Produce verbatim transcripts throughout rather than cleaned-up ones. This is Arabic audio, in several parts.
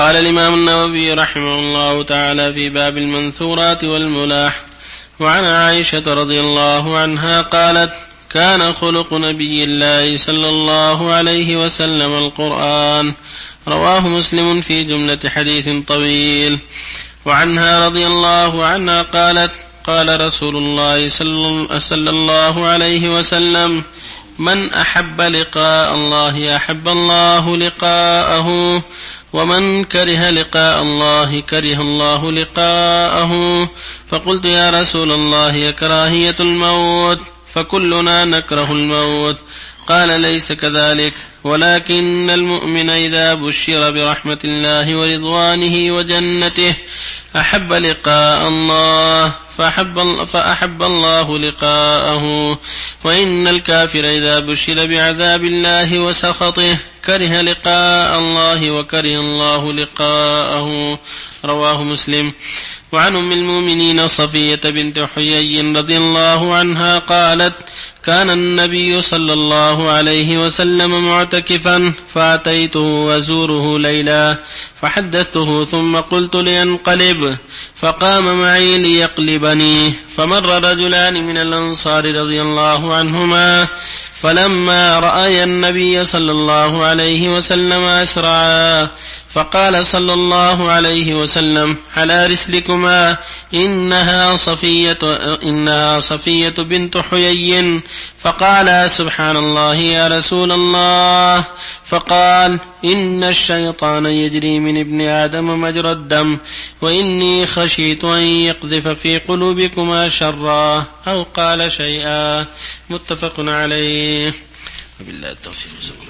قال الإمام النووي رحمه الله تعالى في باب المنثورات والملاح: وعن عائشة رضي الله عنها قالت: كان خلق نبي الله صلى الله عليه وسلم القرآن. رواه مسلم في جملة حديث طويل. وعنها رضي الله عنها قالت: قال رسول الله صلى الله عليه وسلم: من أحب لقاء الله أحب الله لقاءه، ومن كره لقاء الله كره الله لقاءه. فقلت: يا رسول الله كراهية الموت؟ فكلنا نكره الموت. قال: ليس كذلك، ولكن المؤمن إذا بشر برحمة الله ورضوانه وجنته أحب لقاء الله فأحب, فأحب الله لقاءه، وإن الكافر إذا بشر بعذاب الله وسخطه كره لقاء الله وكره الله لقاءه. رواه مسلم. وعن أم المؤمنين صفية بنت حيي رضي الله عنها قالت: كان النبي صلى الله عليه وسلم معتكفا، فأتيته وزوره ليلا فحدثته، ثم قلت لينقلب، فقام معي ليقلبني، فمر رجلان من الأنصار رضي الله عنهما، فلما رأي النبي صلى الله عليه وسلم أسرعا، فقال صلى الله عليه وسلم: على رسلكما، إنها صفية, إنها صفية بنت حيي. فقال: سبحان الله يا رسول الله. فقال: إن الشيطان يجري من ابن آدم مجرى الدم، وإني خشيت أن يقذف في قلوبكما شرا، أو قال شيئا. متفق عليه. وبالله التوفيق.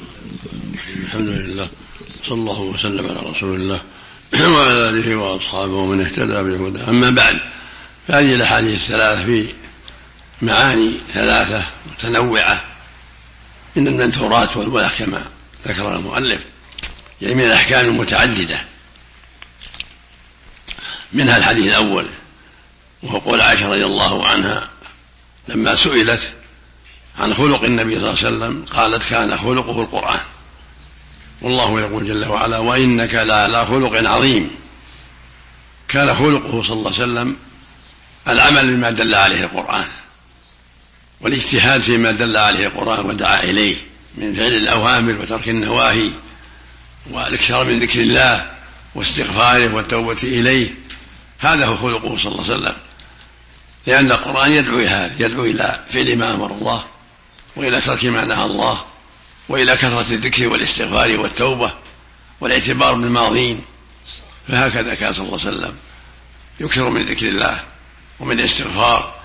الحمد لله، صلى الله وسلم على رسول الله وعلى آله وأصحابه ومن اهتدى بهداه. أما بعد، فهذه الأحاديث الثلاثة في معاني ثلاثة متنوعة من المنثورات والملاح كما ذكر المؤلف، يعني من الأحكام المتعددة. منها الحديث الأول، وهو قول عائشة رضي الله عنها لما سئلت عن خلق النبي صلى الله عليه وسلم قالت: كان خلقه القرآن. والله يقول جل وعلا: وإنك لعلى خلق عظيم. كان خلقه صلى الله عليه وسلم العمل بما دل عليه القرآن، والاجتهاد فيما دل عليه القرآن ودعا إليه من فعل الأوامر وترك النواهي، والاكثار من ذكر الله واستغفاره والتوبة إليه. هذا هو خلقه صلى الله عليه وسلم، لأن القرآن يدعو هذا، يدعو إلى فعل ما أمر الله، وإلى ترك ما نهى الله، وإلى كثرة الذكر والاستغفار والتوبة والاعتبار بالماضين. فهكذا كان صلى الله عليه وسلم يكثر من ذكر الله ومن الاستغفار،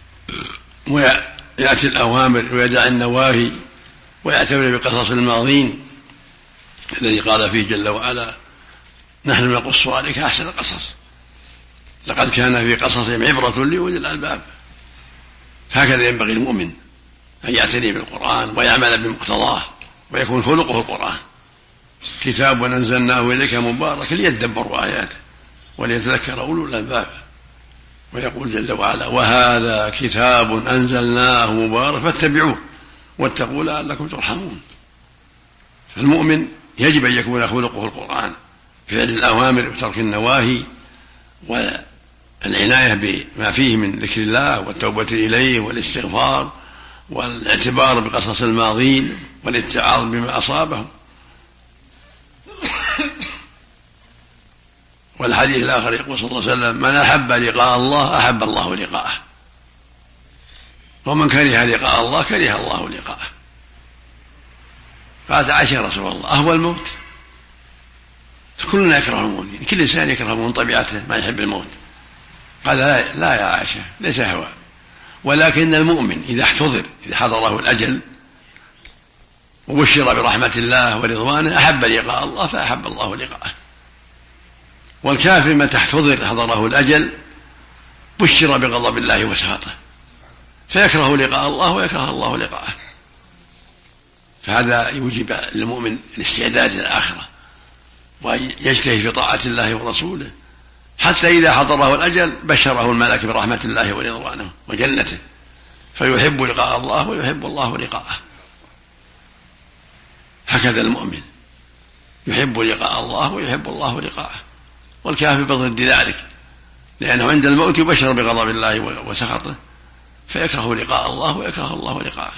ويأتي الأوامر ويدع النواهي، ويعتبر بقصص الماضين الذي قال فيه جل وعلا: نحن نقص عليك أحسن القصص، لقد كان في قصصهم عبرة لأولي الألباب. هكذا ينبغي المؤمن أن يعتني بالقرآن ويعمل بمقتضاه، ويكون خلقه القرآن. كتاب أنزلناه إليك مبارك ليدبروا آياته وليتذكر أولو الألباب. ويقول جل وعلا: وهذا كتاب أنزلناه مبارك فاتبعوه واتقوا لعلكم ترحمون. فالمؤمن يجب أن يكون خلقه القرآن، فعل الأوامر وترك النواهي، والعناية بما فيه من ذكر الله والتوبة إليه والاستغفار والاعتبار بقصص الماضين والاتعاظ بما أصابهم. والحديث الآخر يقول صلى الله عليه وسلم: من أحب لقاء الله أحب الله لقاءه، ومن كره لقاء الله كره الله لقاءه. قالت عائشة: يا رسول الله أهوى الموت؟ كلنا يكره الموت، يعني كل إنسان يكره من طبيعته ما يحب الموت. قال: لا, لا يا عائشة، ليس هوى، ولكن المؤمن إذا احتضر، إذا حضره الأجل وبشر برحمة الله ورضوانه أحب لقاء الله فأحب الله لقاءه. والكافر من تحتضر حضره الأجل بشر بغضب الله وسخطه فيكره لقاء الله ويكره الله لقاءه. فهذا يوجب للمؤمن الاستعداد للآخرة، ويجتهد في طاعة الله ورسوله، حتى إذا حضره الأجل بشره الملك برحمة الله ورضوانه وجنته، فيحب لقاء الله ويحب الله لقاءه. هكذا المؤمن يحب لقاء الله ويحب الله لقاءه، والكافر بضد ذلك، لأنه عند الموت يبشر بغضب الله وسخطه فيكره لقاء الله ويكره الله لقاءه.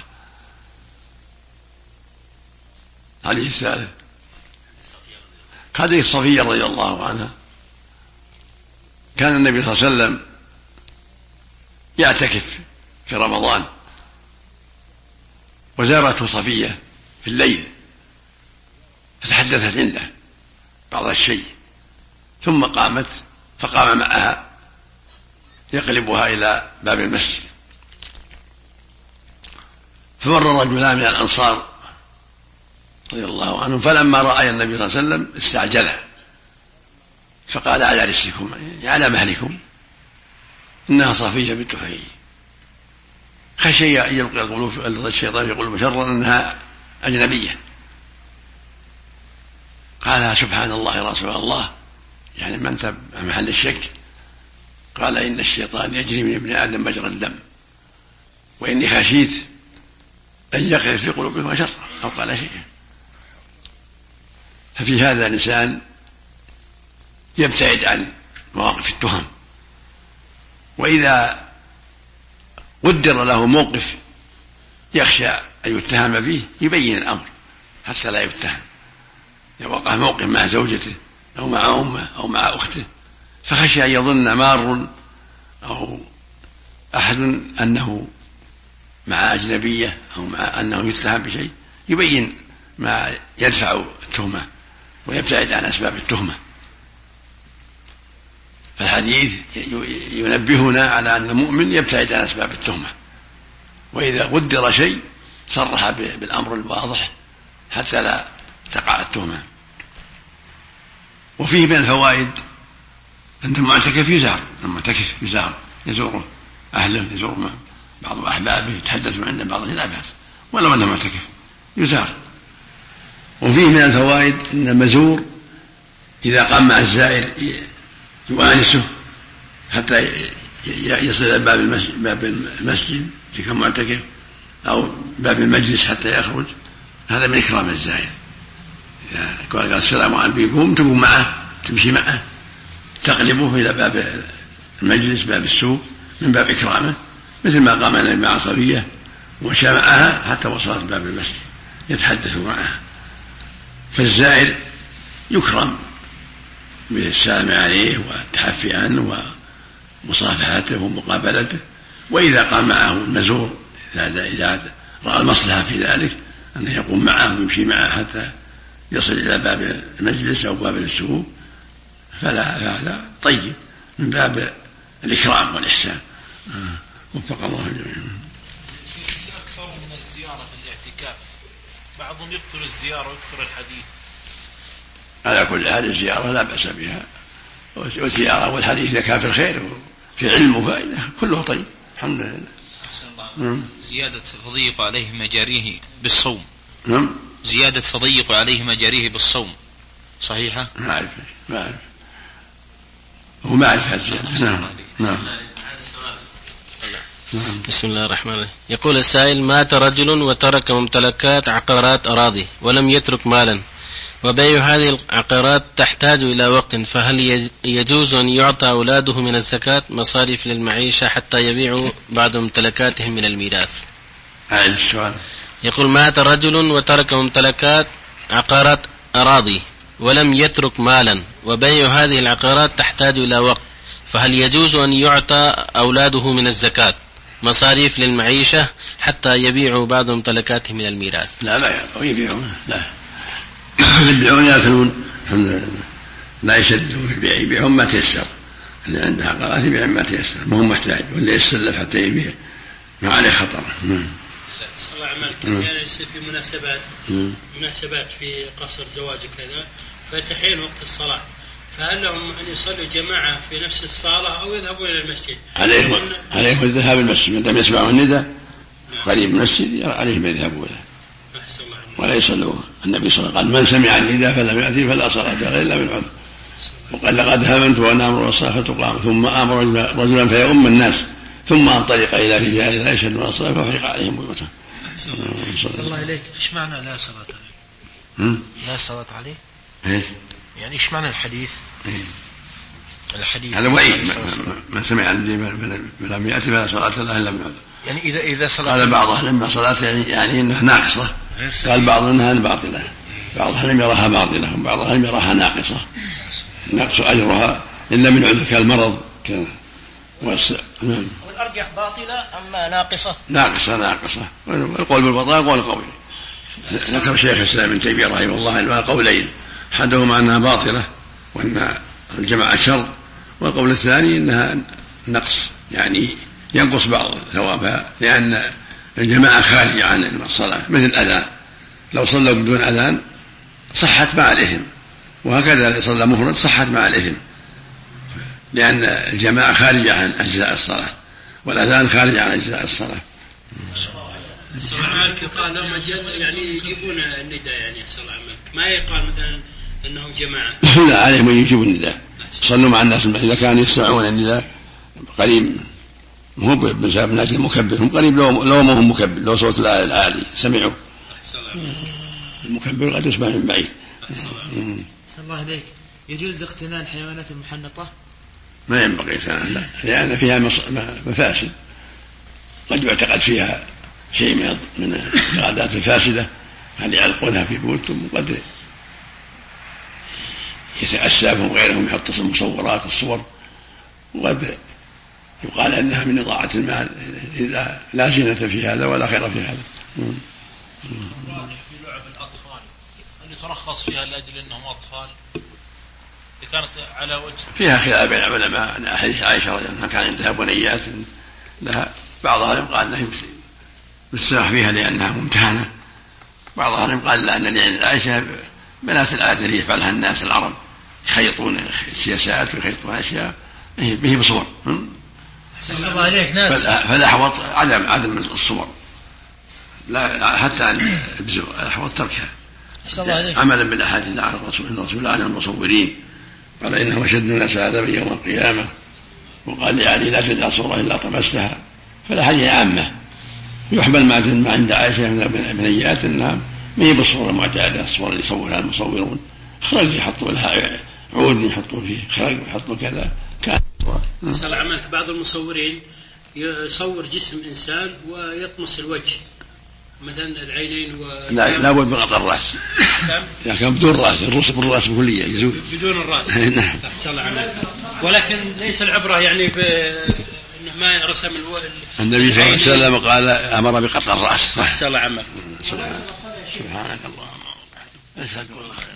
عليه الثالث حديث صفية رضي الله عنها، كان النبي صلى الله عليه وسلم يعتكف في رمضان، وزارته صفية في الليل فتحدثت عنده بعض الشيء، ثم قامت فقام معها يقلبها إلى باب المسجد، فمر رجلان من الأنصار رضي الله عنهم، فلما رأى النبي صلى الله عليه وسلم استعجله فقال على رسلكم، على مهلكم، إنها صفية بنت حيي، خشي أن يلقي القلوب الشيطان في قلوب شرا أنها أجنبية. قال سبحان الله يا رسول الله، يعني ما أنت محل الشك؟ قال إن الشيطان يجري من ابن آدم مجرى الدم، وإني خشيت أن يقذف في قلوبهم شرا، أو قال شيئا. ففي هذا الإنسان يبتعد عن مواقف التهم، وإذا قدر له موقف يخشى أن يتهم فيه يبين الأمر حتى لا يتهم. إذا وقع موقف مع زوجته أو مع أمه أو مع أخته فخشى أن يظن مار أو أحد أنه مع أجنبية أو مع أنه يتهم بشيء، يبين ما يدفع التهمة ويبتعد عن أسباب التهمة. فالحديث ينبهنا على أن المؤمن يبتعد عن أسباب التهمة، وإذا قدر شيء صرح بالأمر الواضح حتى لا تقع التهمة. وفيه من الفوائد أن المعتكف يزار، المعتكف يزار يزوره أهله، يزور بعض أحبابه، يتحدث عنده بعض، لا بأس ولو أنه معتكف يزار. وفيه من الفوائد أن المزور إذا قام مع الزائر يؤانسه حتى يصل إلى باب المسجد, باب المسجد إذا كان معتكف، أو باب المجلس حتى يخرج، هذا من إكرام الزائر. إذا قال السلام عليكم يقوم تقوم معه، تمشي معه، تقلبه إلى باب المجلس باب السوق من باب إكرامه، مثل ما قام النبي مع صفية ومشى معها حتى وصلت باب المسجد يتحدث معها. فالزائر يكرم بالسلام عليه والتحفي عنه ومصافحته ومقابلته. وإذا قام معه المزور إذا رأى المصلحة في ذلك أنه يقوم معه ويمشي معه حتى يصل إلى باب المجلس أو باب السوق، فلا هذا طيب من باب الإكرام والإحسان. وفق الله الجميع. أكثر من الزيارة في الاعتكاف، بعضهم يكثر الزيارة ويكثر الحديث. على كل حال الزيارة لا بأس بها، والزيارة والحديث إذا كان في الخير وفي علم وفائدة كله طيب الحمد لله. زيادة فضيق عليه مجاريه بالصوم. نعم. زيادة فضيق عليه مجاريه بالصوم صحيحة؟ ما أعرف ما أعرف هو ما أعرف هذا. نعم نعم. بسم الله الرحمن الرحيم. يقول السائل: مات رجل وترك ممتلكات عقارات أراضي ولم يترك مالا، وبيع هذه العقارات تحتاج إلى وقت، فهل يجوز أن يعطى أولاده من الزكاة مصاريف للمعيشة حتى يبيعوا بعض ممتلكاتهم من الميراث؟ هذا السؤال. يقول: مات رجل وترك ممتلكات عقارات أراضي ولم يترك مالا، وبيع هذه العقارات تحتاج إلى وقت، فهل يجوز أن يعطى أولاده من الزكاة مصاريف للمعيشة حتى يبيعوا بعض ممتلكاتهم من الميراث؟ لا لا يبيعون، لا يبيعون يأكلون الحمد لله، لا يشددون في البيع، يبيعون ما تيسر، اللي عنده عقارات يبيع ما تيسر، ما هو محتاج، واللي يسلف حتى يبيع ما عليه خطر. صلى الله عليه وسلم يعني يصير في مناسبات مناسبات في قصر زواج كذا، فتحين وقت الصلاة، فهل لهم أن يصلوا جماعة في نفس الصالة أو يذهبون إلى المسجد؟ عليهم عليهم الذهاب المسجد، عندما يسمعوا النداء قريب من المسجد عليهم يذهبوا له ولا يصلوا. النبي صلى الله عليه وسلم قال: من سمع النداء فلم يأتي فلا صلاة له إلا بالعذر. وقال: لقد هممت وأنا أمر الصلاة فتقام، ثم أمر رجلا فيؤم الناس، ثم انطلق إلى رجال لا يشهدون الصلاة فأحرق عليهم بيوتهم. صلى الله عليك. إيش معنى لا صلاة عليه؟ لا صلاة عليه إيش؟ يعني إيش معنى الحديث؟ إيه؟ الحديث هذا وعيد من سمع الذي فلم يأتي فلا صلاة له إلا من عذر. يعني إذا إذا صلاة قال بعض لما صلاة يعني, يعني إنها ناقصة، قال بعض إنها باطلة، بعضها لم يراها باطلة وبعضها لم يراها ناقصة، نقص أجرها إلا من عذر كالمرض كان وس... نعم. والأرجح باطلة أما ناقصة؟ ناقصة ناقصة والقول بالبطاقة قول قوي. ذكر شيخ الإسلام ابن تيمية رحمه الله قولين، أحدهما أنها باطلة وأن الجماعة شر، والقول الثاني أنها نقص يعني ينقص بعض ثوابها لأن الجماعة خارجة عن الصلاة، مثل الأذان لو صلوا بدون أذان صحت مع الإثم، وهكذا اللي صلى مفرد صحت مع الإثم، لأن الجماعة خارجة عن أجزاء الصلاة والأذان خارج عن أجزاء الصلاة. السؤال قال لما يعني يجيبون النداء يعني صلى الله عليه وسلم ما يقال مثلا أنهم جماعة؟ لا، عليهم أن يجيبوا النداء، صلوا مع الناس إذا كانوا يسمعون النداء قريب، مو بسبب نادي المكبر، هم قريب لو لو ما هم مكبر، لو صوت العالي سمعوا المكبر قد يسمع من بعيد. صلى الله عليك، يجوز اقتناء الحيوانات المحنطة؟ ما ينبغي لا، لأن فيها مفاسد، قد يعتقد فيها شيء من العادات الفاسدة، هل يعلقونها في بيوتهم، وقد يتأسفهم غيرهم يحط مصورات الصور، وقد يقال أنها من إضاعة المال إذا لا زينة في هذا ولا خير في هذا. في لعب الأطفال هل يترخص فيها لأجل أنهم أطفال إذا كانت على وجه؟ فيها خلاف بين العلماء، أن حديث عائشة رضي الله عنها كان عندها بنيات لها، بعضها قال أنها يسمح فيها لأنها ممتهنة، بعضها قال لا، أن لأن عائشة بنات العادة اللي يفعلها الناس العرب يخيطون سياسات ويخيطون أشياء به بصور، الله عليك ناس فالأحوط عدم عدم الصور، لا حتى أن يبزر، الأحوط تركها عملا بالأحاديث عن الرسول الرسول عن المصورين، قال إنه أشد الناس عذابا يوم القيامة، وقال لعلي لا تجعل صورة إلا طمستها، فالأحاديث عامة يحمل ما عند عائشة من البنيات أنها ما هي بالصورة المعتادة، الصور اللي يصورها المصورون، خرج يحطوا لها عود يحطوا فيه، خرج يحطوا كذا كان. صار عملك بعض المصورين يصور جسم إنسان ويطمس الوجه مثلا العينين و... لا لا بد من قطع الرأس، إذا كان بدون رأس الرأس بالرأس بكلية يزول بدون الرأس. نعم. أحسن الله عملك، ولكن ليس العبرة يعني ب إنه ما رسم الو... النبي صلى الله عليه وسلم قال أمر بقطع الرأس. أحسن الله عملك. سبحانك اللهم أسألك الله خير.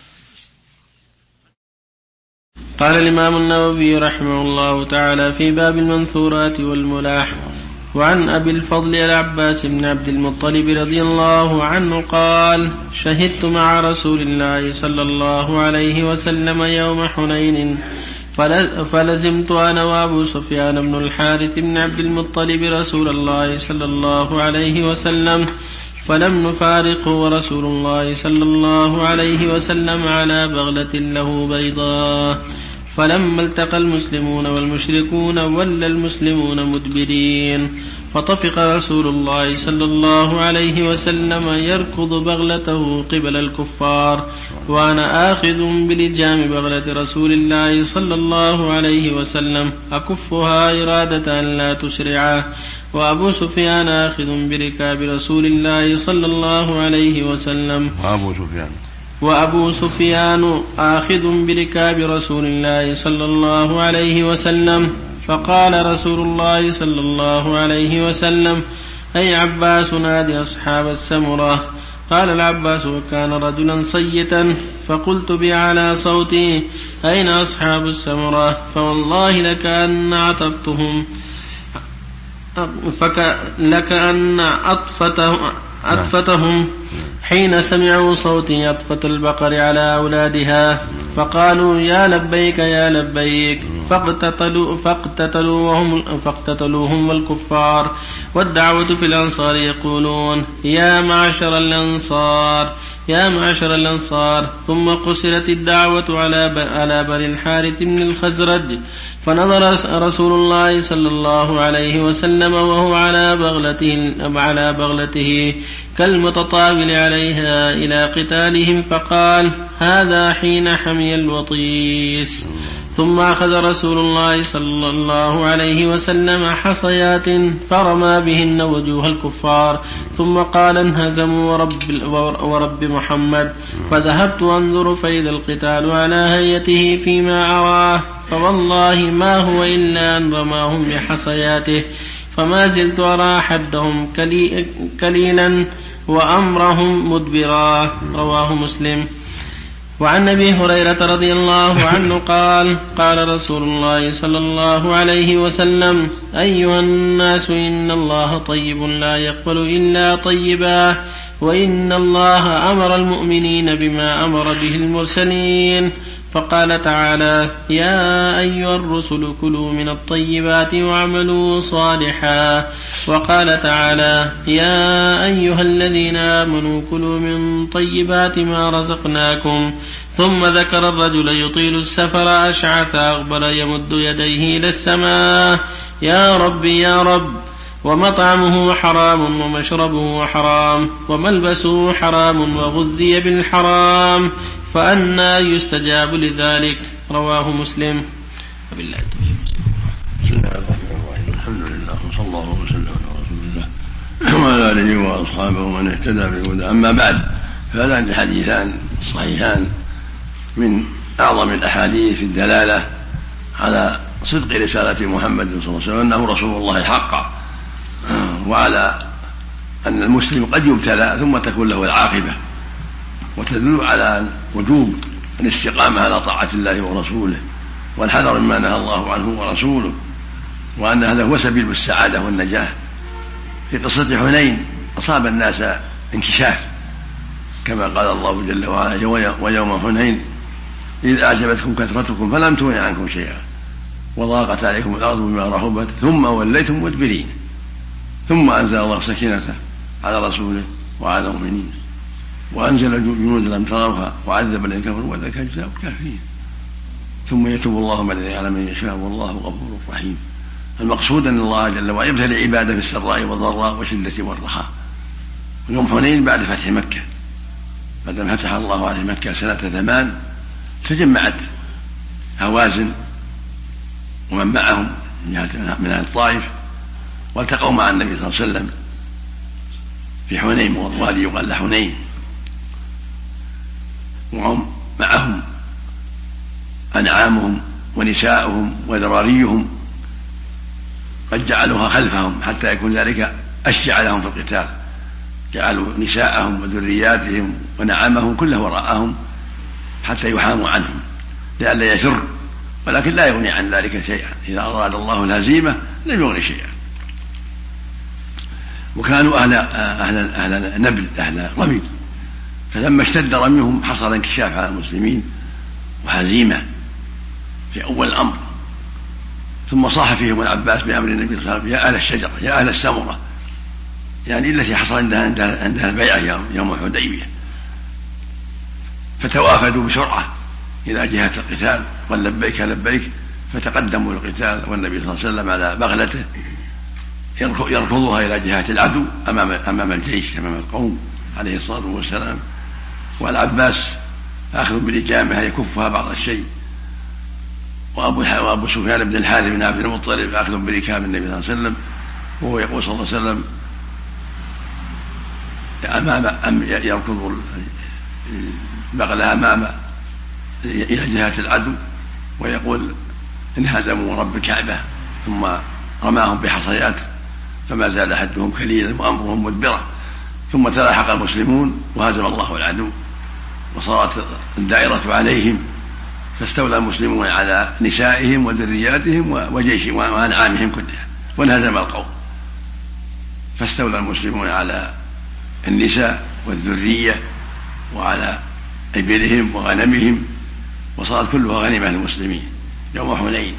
قال الإمام النووي رحمه الله تعالى في باب المنثورات والملاح: وعن أبي الفضل العباس بن عبد المطلب رضي الله عنه قال: شهدت مع رسول الله صلى الله عليه وسلم يوم حنين، فلزمت أنا وأبو سفيان بن الحارث بن عبد المطلب رسول الله صلى الله عليه وسلم، فلم نفارقه، ورسول الله صلى الله عليه وسلم على بغلة له بيضاء. فلما التقى المسلمون والمشركون ولى المسلمون مدبرين، فطفق رسول الله صلى الله عليه وسلم يركض بغلته قبل الكفار، وأنا آخذ بلجام بغلة رسول الله صلى الله عليه وسلم أكفها إرادة أن لا تشرعه، وأبو سفيان آخذ بركاب رسول الله صلى الله عليه وسلم وأبو سفيان وأبو سفيان آخذ بركاب رسول الله صلى الله عليه وسلم. فقال رسول الله صلى الله عليه وسلم: أي عباس نادي أصحاب السمرة. قال العباس وكان رجلا صيتا، فقلت بأعلى صوتي: أين أصحاب السمرة؟ فوالله لكأن عطفتهم لكأن أطفتهم, أطفتهم حين سمعوا صوتي أطفة البقر على أولادها، فقالوا: يا لبيك يا لبيك، فاقتتلوا فاقتتلوهم, فاقتتلوهم الكفار. والدعوة في الأنصار يقولون: يا معشر الأنصار يا معشر الأنصار. ثم قصرت الدعوة على بني الحارث بن الخزرج، فنظر رسول الله صلى الله عليه وسلم وهو على بغلته, على بغلته كالمتطاول عليها إلى قتالهم، فقال: هذا حين حمي الوطيس. ثم أخذ رسول الله صلى الله عليه وسلم حصيات فرمى بهن وجوه الكفار، ثم قال: انهزموا ورب, ورب محمد. فذهبت أنظر فإذا القتال على هيئته فيما أراه، فوالله ما هو إلا أن رماهم بحصياته، فما زلت أرى حدهم كليلا وأمرهم مدبرا. رواه مسلم. وعن أبي هريرة رضي الله عنه قال: قال رسول الله صلى الله عليه وسلم: أيها الناس، إن الله طيب لا يقبل إلا طيبا، وإن الله أمر المؤمنين بما أمر به المرسلين. فقال تعالى: يا أيها الرسل كلوا من الطيبات واعملوا صالحا. وقال تعالى: يا أيها الذين آمنوا كلوا من طيبات ما رزقناكم. ثم ذكر الرجل يطيل السفر أشعث أغبر يمد يديه إلى السماء: يا رب يا رب، ومطعمه حرام ومشربه حرام وملبسه حرام وغذي بالحرام، فأنى يستجاب لذلك. رواه مسلم. وبالله التوفيق. بسم الله الرحمن الرحيم. الحمد لله وصلى الله وسلم على رسول الله وعلى آله وأصحابه ومن اهتدى بهداه. أما بعد، فهذان الحديثان الصحيحان من أعظم الأحاديث في الدلالة على صدق رسالة محمد صلى الله عليه وسلم، أنه رسول الله حقا، وعلى أن المسلم قد يبتلى ثم تكون له العاقبة، وتدل على وجوب الاستقامة على طاعة الله ورسوله والحذر مما نهى الله عنه ورسوله، وأن هذا هو سبيل السعادة والنجاة. في قصة حنين أصاب الناس انكشاف، كما قال الله جل وعلا: ويوم حنين إذ أعجبتكم كثرتكم فلم تغن عنكم شيئا وضاقت عليكم الأرض بما رحبت ثم وليتم مدبرين، ثم أنزل الله سكينته على رسوله وعلى المؤمنين وأنزل جنود لم تروها وعذب الذين كفروا وذلك جزاء الكافرين، ثم يتوب الله على من يشاء والله غفور رحيم. المقصود أن الله جل وعلا يبتلي عباده في السراء والضراء والشدة والرخاء. يوم حنين بعد فتح مكة، بعد ما فتح الله عليه مكة سنة ثمان، تجمعت هوازن ومن معهم من الطائف والتقوا مع النبي صلى الله عليه وسلم في حنين، والوادي يقال له حنين، وهم معهم أنعامهم ونساؤهم وذراريهم، قد جعلوها خلفهم حتى يكون ذلك أشجع لهم في القتال، جعلوا نساءهم وذرياتهم ونعامهم كله وراءهم حتى يحاموا عنهم لئلا يفر، ولكن لا يغني عن ذلك شيئا، إذا أراد الله الهزيمة لم يغني شيئا. وكانوا أهل, أهل, أهل نبل أهل رمي، فلما اشتد رميهم حصل انكشاف على المسلمين وهزيمة في أول الأمر. ثم صاح فيهم العباس بأمر النبي صلى الله عليه وسلم: يا أهل الشجرة، يا أهل السمرة، يعني التي حصل عندها, عندها البيعة يوم الحديبية، فتوافدوا بسرعة إلى جهة القتال، قال لبيك لبيك، فتقدموا للقتال، والنبي صلى الله عليه وسلم على بغلته يركضها إلى جهة العدو أمام, أمام الجيش أمام القوم عليه الصلاة والسلام، والعباس آخذ بالإجامة يكفها بعض الشيء، وأبو, وأبو سفيان بن الحارث بن عبد المطلب آخذ بركاب النبي صلى الله عليه وسلم، وهو يقول صلى الله عليه وسلم أمام يركض بغلها أمام إلى جهة العدو ويقول: انهزموا رب الكعبة، ثم رماهم بحصيات فما زال حدهم كليلا وأمرهم مدبرا، ثم تلاحق المسلمون وهزم الله العدو وصارت الدائرة عليهم، فاستولى المسلمون على نسائهم وذرياتهم وجيشهم وأنعامهم كلها، وانهزم القوم، فاستولى المسلمون على النساء والذرية وعلى إبلهم وغنمهم، وصارت كلها غنيمة للمسلمين يوم حنين.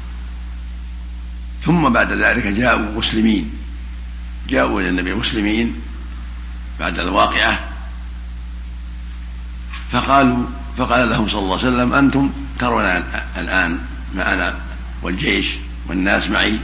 ثم بعد ذلك جاءوا مسلمين، جاءوا إلى النبي مسلمين بعد الواقعة، فقالوا فقال لهم صلى الله عليه وسلم أنتم ترون الآن معنا والجيش والناس معي،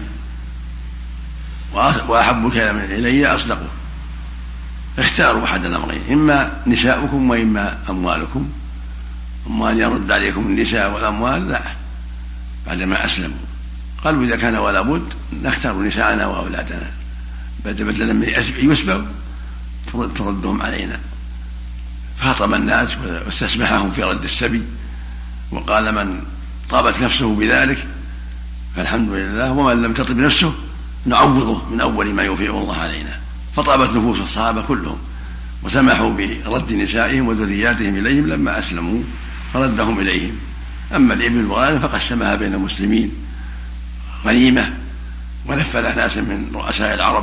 وأحب الكلام إلي أصدقه، اختاروا أحد الأمرين، إما نساؤكم وإما أموالكم. أما أن يرد عليكم النساء والأموال لا بعدما أسلموا. قالوا إذا كان ولا بد نختار نساءنا وأولادنا بدلا من يسبوا تردهم علينا. فخطب الناس واستسمحهم في رد السبي، وقال من طابت نفسه بذلك فالحمد لله، ومن لم تطب نفسه نعوضه من أول ما يوفيه الله علينا. فطابت نفوس الصحابة كلهم وسمحوا برد نسائهم وذرياتهم إليهم لما أسلموا فردهم إليهم. أما الإبل والغنم فقسمها بين المسلمين غنيمة، ونفذ ناس من رؤساء العرب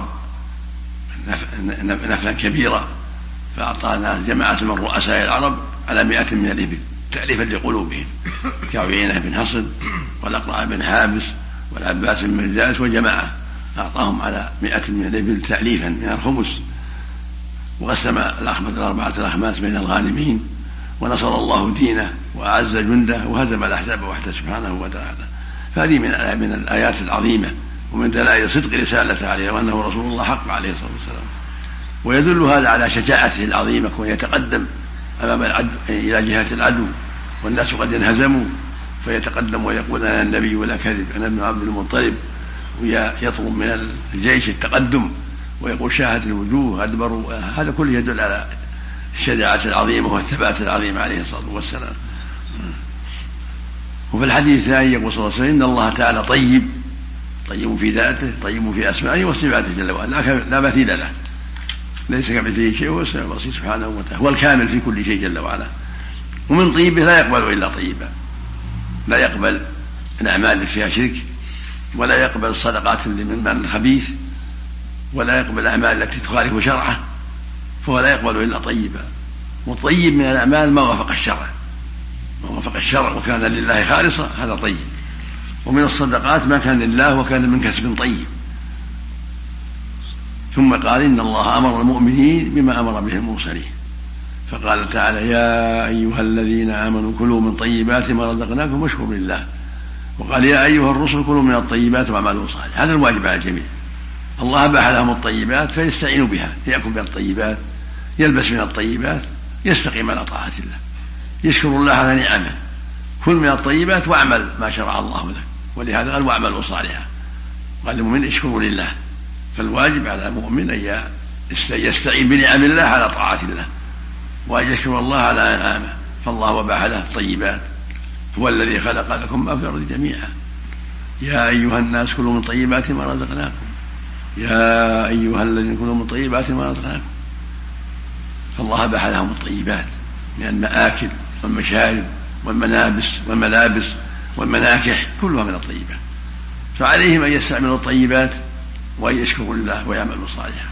نفلا كبيرا، فأعطى ناس جماعة من رؤساء العرب على مئة من الإبل تأليفا لقلوبهم، كعيينة بن حصن والأقرع بن حابس والعباس بن مرداس وجماعة، أعطاهم على مئة من الإبل تأليفا من الخمس. وقسم الأربعة الأخماس بين الغانمين، ونصر الله دينه وأعز جنده وهزم الأحزاب وحده سبحانه وتعالى. فهذه من من الآيات العظيمة ومن دلائل صدق رسالته عليه وأنه رسول الله حق عليه الصلاة والسلام. ويدل هذا على شجاعته العظيمة وأن يتقدم أمام العدو إلى جهة العدو والناس قد انهزموا، فيتقدم ويقول أنا النبي ولا كذب، أنا ابن عبد المطلب، ويطلب من الجيش التقدم ويقول شاهد الوجوه أدبروا. هذا كله يدل على الشجاعة العظيمة والثبات العظيم عليه الصلاة والسلام. وفي الحديث الثاني يقول صلى الله عليه وسلم إن الله تعالى طيب، طيب في ذاته، طيب في أسمائه وصفاته جل وعلا، لا مثيل له، ليس كمثله شيء وهو السميع البصير سبحانه وتعالى، هو الكامل في كل شيء جل وعلا. ومن طيبه لا يقبل إلا طيبا، لا يقبل الأعمال اللي فيها شرك، ولا يقبل الصدقات اللي من مال خبيث، ولا يقبل الأعمال التي تخالف شرعه، فهو لا يقبل إلا طيبا. والطيب من الأعمال ما وافق الشرع، ما وافق الشرع وكان لله خالصا هذا طيب. ومن الصدقات ما كان لله وكان من كسب طيب. ثم قال إن الله أمر المؤمنين بما أمر به المرسلين، فقال تعالى يا أيها الذين آمنوا كلوا من طيبات ما رزقناكم واشكروا لله. وقال يا أيها الرسل كلوا من الطيبات واعملوا صالحا. هذا الواجب على الجميع. الله أباح لهم الطيبات فيستعينوا بها، يأكل من الطيبات، يلبس من الطيبات، يستقيم على طاعة الله، يشكر الله على نعمه. كل من الطيبات واعمل ما شرع الله لك، ولهذا قال واعملوا صالحا. قال المؤمن اشكروا لله. فالواجب على المؤمن أن يستعين بنعم الله على طاعة الله، وأن يشكر الله على أنعامه. فالله أباح له الطيبات، هو الذي خلق لكم ما في الأرض جميعا. يا أيها الناس كلوا من طيبات ما رزقناكم، يا أيها الذين كلوا من طيبات ما رزقناكم. فالله أباح لهم الطيبات من المآكل والمشارب والملابس والملابس والمناكح كلها من الطيبات، فعليهم أن يستعملوا الطيبات وأن يشكروا لله ويعملوا صالحا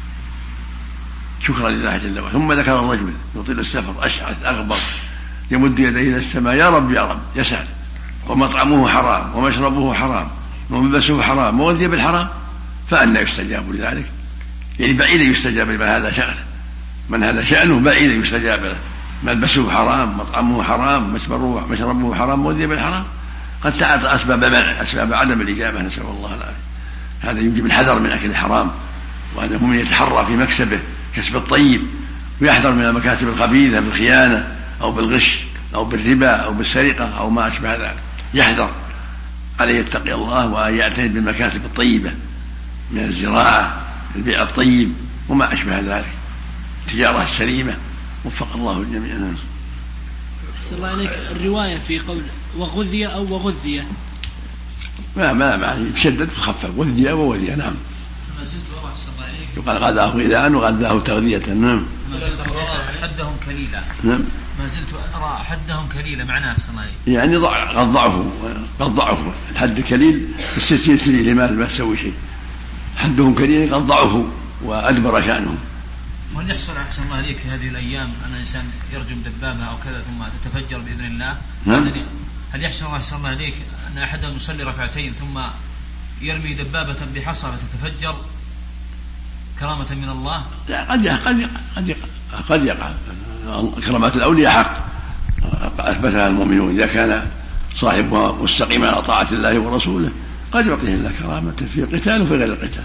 شكرا لله جل وعلا. ثم ذكر الرجل يطيل السفر أشعث أغبر يمد يديه إلى السماء يا رب يا رب يسأل، ومطعمه حرام ومشربه حرام وملبسه حرام وغذي بالحرام، فأنى يستجاب لذلك؟ يعني بعيد يستجاب لمن هذا شأنه، من هذا شأنه بعيد يستجاب له. ملبسه حرام، مطعمه حرام، مشربه حرام، وغذي بالحرام. قد تعاطى أسباب منع، أسباب عدم الإجابة، نسأل الله العافية. هذا يجب الحذر من أكل الحرام، وأن المؤمن يتحرى في مكسبه كسب الطيب، ويحذر من المكاسب الخبيثة بالخيانة أو بالغش أو بالربا أو بالسرقة أو ما أشبه ذلك. يحذر، عليه يتقي الله وأن يعتني بالمكاسب الطيبة من الزراعة، البيع الطيب وما أشبه ذلك، التجارة السليمة. وفق الله الجميع. أحسن الله عليك. الرواية في قول وغذي أو وغذي ما ما ما يشدد وخفف، غذي وغذي. نعم. ما زلت أرى أحسن الله عليك يقال غذاه غذاء وغذاه تغذية. نعم. ما زلت أرى حدهم كليلا. نعم. ما زلت أرى حدهم كليلا معناه أحسن الله عليك يعني ضع قد ضعفوا قد ضعفوا الحد الكليل الستين سنة لما ما تسوي شيء. حدهم كليل قد ضعفوا وأدبر شأنهم. وهل يحصل أحسن الله عليك في هذه الأيام أن الإنسان يرجم دبابة أو كذا ثم تتفجر بإذن الله؟ نعم. هل يحصل أحسن الله عليك أن أحدهم يصلي ركعتين ثم يرمي دبابة بحصى فتتفجر؟ كرامة من الله؟ لا، قد يقع قد يقع قد يقع, قد يقع. كرامات الأولياء حق أثبتها المؤمنون، إذا كان صاحبها مستقيما على طاعة الله ورسوله قد يعطيه الله كرامة في القتال وفي غير القتال.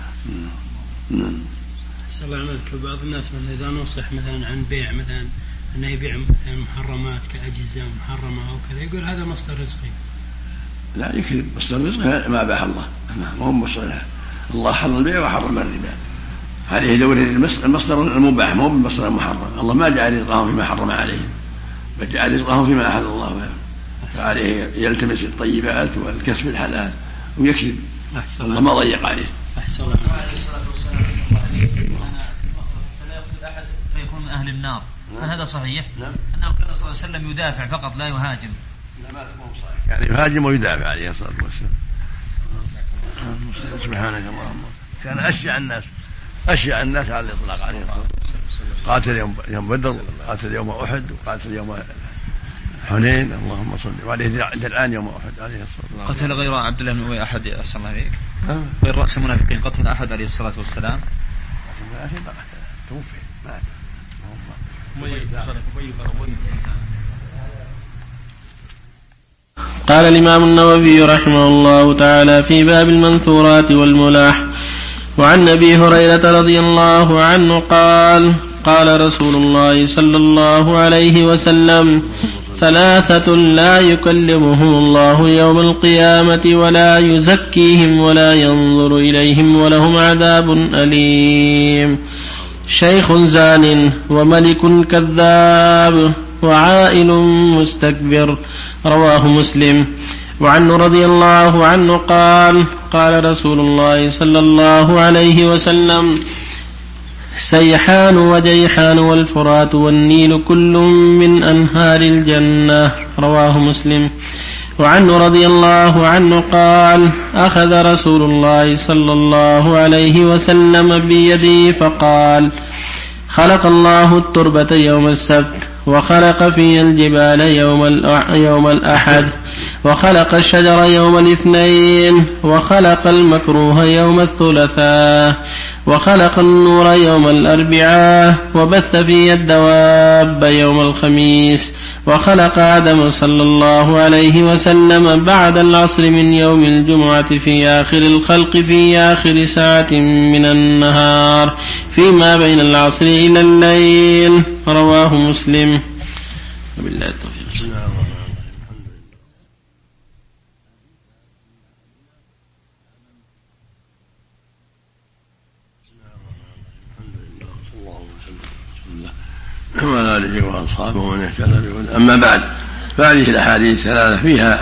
أسأل الله عملك. بعض الناس مثلا إذا نصح مثلا عن بيع مثلا أنه يبيع مثلا محرمات كأجهزة محرمة أو كذا، يقول هذا مصدر رزقي. لا، يكذب. مصدر رزقه ما أباح الله، ما هو مصدر. الله حل البيع وحرم الربا، عليه يدور المصدر المباح مو بالمصدر المحرم. الله ما جعل رزقهم فيما حرم عليهم، بل جعل رزقهم فيما أحل الله له، فعليه يلتمس الطيبات والكسب الحلال ويكذب. الله ما ضيق عليه. أحسن الله عليه الصلاة والسلام. فلا يقتل أحد فيكون من أهل النار، هل هذا صحيح؟ نعم. أنه كان صلى الله عليه وسلم يدافع فقط لا يهاجم. لا، ما هو صحيح، يعني يهاجم ويدافع عليه الصلاة والسلام. سبحانك اللهم. كان أشجع الناس أشجع الناس على الإطلاق عليه الصلاة والسلام. قاتل يوم يوم بدر، قاتل يوم أحد، وقاتل يوم حنين. اللهم صل وعليه الآن يوم أحد عليه الصلاة والسلام. قتل غير عبد الله بن أبي أحد أحسن الله عليك، غير رأس المنافقين قتل أحد عليه الصلاة والسلام. توفي مات. قال الإمام النووي رحمه الله تعالى في باب المنثورات والملاح: وعن أبي هريرة رضي الله عنه قال: قال رسول الله صلى الله عليه وسلم: ثلاثة لا يكلمهم الله يوم القيامة ولا يزكيهم ولا ينظر إليهم ولهم عذاب أليم: شيخ زان وملك كذاب وعائل مستكبر. رواه مسلم. وعنه رضي الله عنه قال: قال رسول الله صلى الله عليه وسلم: سيحان وجيحان والفرات والنيل كل من أنهار الجنة. رواه مسلم. وعنه رضي الله عنه قال: أخذ رسول الله صلى الله عليه وسلم بيدي فقال: خلق الله التربة يوم السبت، وخلق في الجبال يوم الأحد، وخلق الشجر يوم الاثنين، وخلق المكروه يوم الثلاثاء، وخلق النور يوم الأربعاء، وبث في الدواب يوم الخميس، وخلق آدم صلى الله عليه وسلم بعد العصر من يوم الجمعة في آخر الخلق في آخر ساعة من النهار فيما بين العصر إلى الليل. رواه مسلم. وبالله التوفيق. وعلى آله وأصحابه ومن اهتدى بهداه. أما بعد، فهذه الأحاديث ثلاثة فيها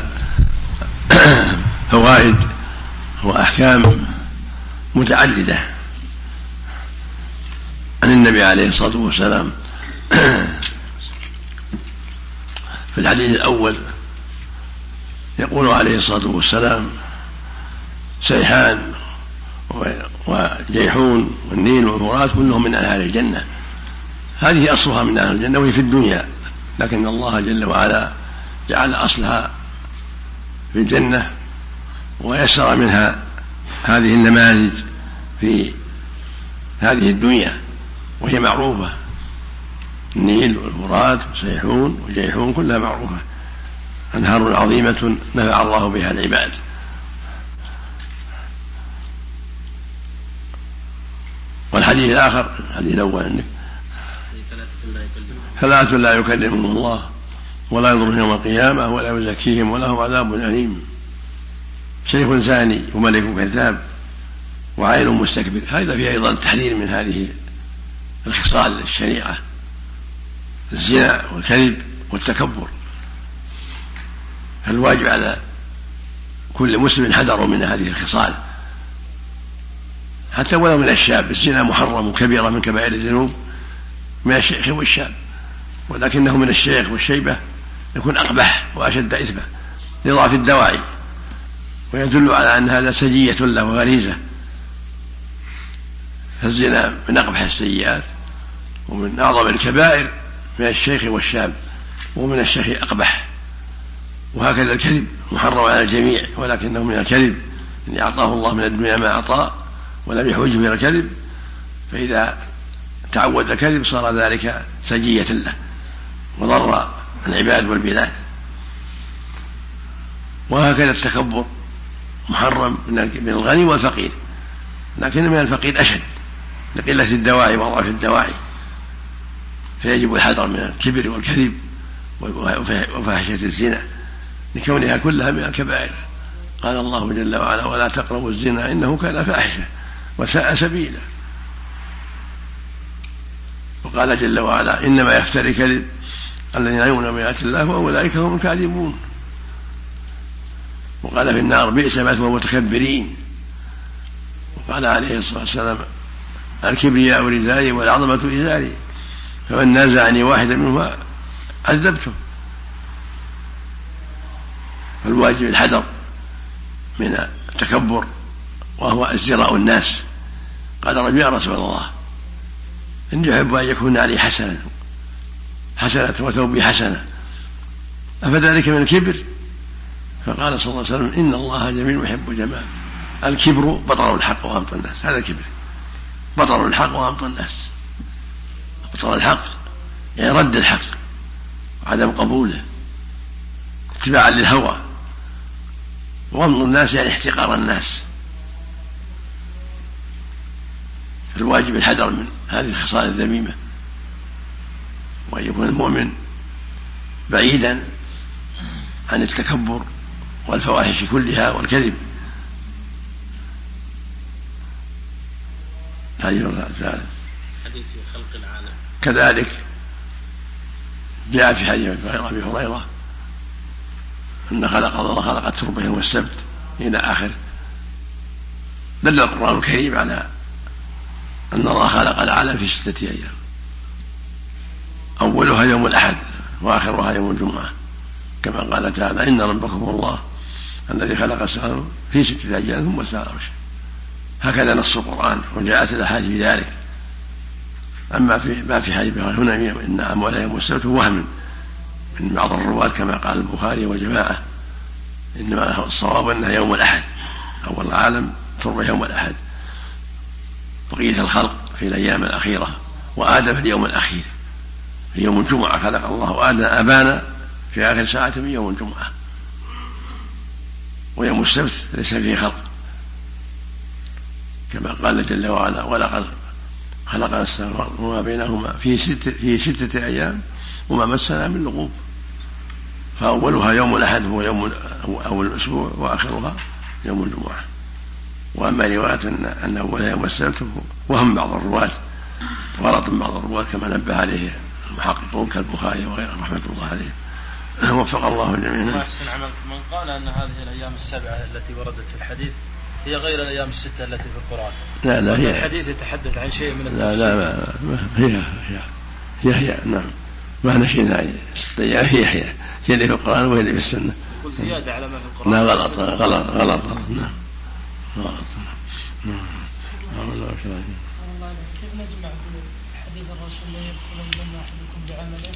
فوائد وأحكام متعددة عن النبي عليه الصلاة والسلام. في الحديث الأول يقول عليه الصلاة والسلام: سيحان وجيحون والنيل والفرات كلهم من أنهار الجنة. هذه أصلها من أهل الجنة وهي في الدنيا، لكن الله جل وعلا جعل أصلها في الجنة ويسر منها هذه النماذج في هذه الدنيا، وهي معروفة: النيل والفرات وسيحون وجيحون كلها معروفة، أنهار عظيمة نفع الله بها العباد. والحديث الآخر الحديث الأول: ثلاثة لا يكلمهم الله ولا ينظر يوم القيامة ولا يزكيهم ولهم عذاب أليم: شيخ زاني وملك كذاب وعائل مستكبر. هذا فيه أيضا تحذير من هذه الخصال الشنيعة: الزنا والكذب والتكبر. فالواجب على كل مسلم حذر من هذه الخصال، حتى ولو من الشاب. الزنا محرم وكبيرة من كبائر الذنوب من الشيخ والشاب، ولكنه من الشيخ والشيبة يكون أقبح وأشد إثما لضعف الدواعي، ويدل على أن هذا سجية له وغريزة. فالزنا من أقبح السيئات ومن أعظم الكبائر من الشيخ والشاب، ومن الشيخ أقبح. وهكذا الكذب محرم على الجميع، ولكنه من الكذب، إن أعطاه الله من الدنيا ما أعطاه ولم يحوجه إلى الكذب، فإذا تعود الكذب صار ذلك سجية له وضر العباد والبلاد. وهكذا التكبر محرم من الغني والفقير، لكن من الفقير أشد لقلة الدواعي وضعف الدواعي، فيجب الحذر من الكبر والكذب وفاحشة الزنا لكونها كلها من الكبائر. قال الله جل وعلا: ولا تقربوا الزنا إنه كان فاحشة وساء سبيلا. وقال جل وعلا: إنما يفتري كذب الذين يعلمون بآيات الله وأولئك هم الكاذبون. وقال في النار: بئس مثوى المتكبرين. وقال عليه الصلاة والسلام: الكبرياء ردائي والعظمة إزاري، فمن نازعني واحدا منهما عذبته. فالواجب الحذر من التكبر وهو ازدراء الناس. قال رجل: يا رسول الله، إني أحب أن يكون علي حسنة حسنة وثوبي حسنة، أفذلك من الكبر؟ فقال صلى الله عليه وسلم: إن الله جميل يحب الجمال. الكبر بطر الحق وغمط الناس، هذا الكبر، بطر الحق وغمط الناس. بطر الحق يعني رد الحق وعدم قبوله اتباعا للهوى، وغمط الناس يعني احتقار الناس. الواجب الحذر من هذه الخصال الذميمة، وأن يكون المؤمن بعيدا عن التكبر والفواحش كلها والكذب. حديث في خلق العالم كذلك جاء في حديث أبي هريرة أن خلق الله خلق التربة يوم السبت إلى آخر. دل القرآن الكريم على أن الله خلق العالم في ستة أيام، أولها يوم الأحد وآخرها يوم الجمعة، كما قال تعالى: إن ربكم الله الذي خلق السماوات في ستة أيام ثم استوى على عرشه. هكذا نص القرآن، وجاءت الأحاديث في ذلك. أما في ما في حديث هنا إن أموال يوم السبت وهم من بعض الرواة كما قال البخاري وجماعة، إنما الصواب أنها يوم الأحد، أول العالم تربة يوم الأحد، بقية الخلق في الأيام الأخيرة، وآدم في اليوم الأخير في يوم الجمعة. خلق الله آدم أبانا في آخر ساعة من يوم الجمعة، ويوم السبت ليس فيه خلق، كما قال جل وعلا: ولقد خلقنا السماوات وما بينهما في ستة, في ستة أيام وما مسنا من لغوب. فأولها يوم الأحد هو يوم أول الأسبوع، وآخرها يوم الجمعة. وأما رواية أن أولها يوم السبت وهم بعض الرواة غلط من بعض الرواة كما نبه عليه المحققون كالبخاري وغيره رحمة الله عليه، وفق الله الجميع. أحسن عمل. من قال أن هذه الأيام السبعة التي وردت في الحديث هي غير الأيام الستة التي في القرآن. لا لا هي الحديث يتحدث عن شيء من التفسير. لا لا ما هي هي هي, هي نعم، ما نشي ثاني ستة أيام هي هي هي اللي في القرآن وهي اللي في السنة. قل زيادة على ما في القرآن. لا غلط غلط غلط غلط نعم غلط. كيف نجمع حديث الرسول لا يدخل الجنة أحدكم بعمله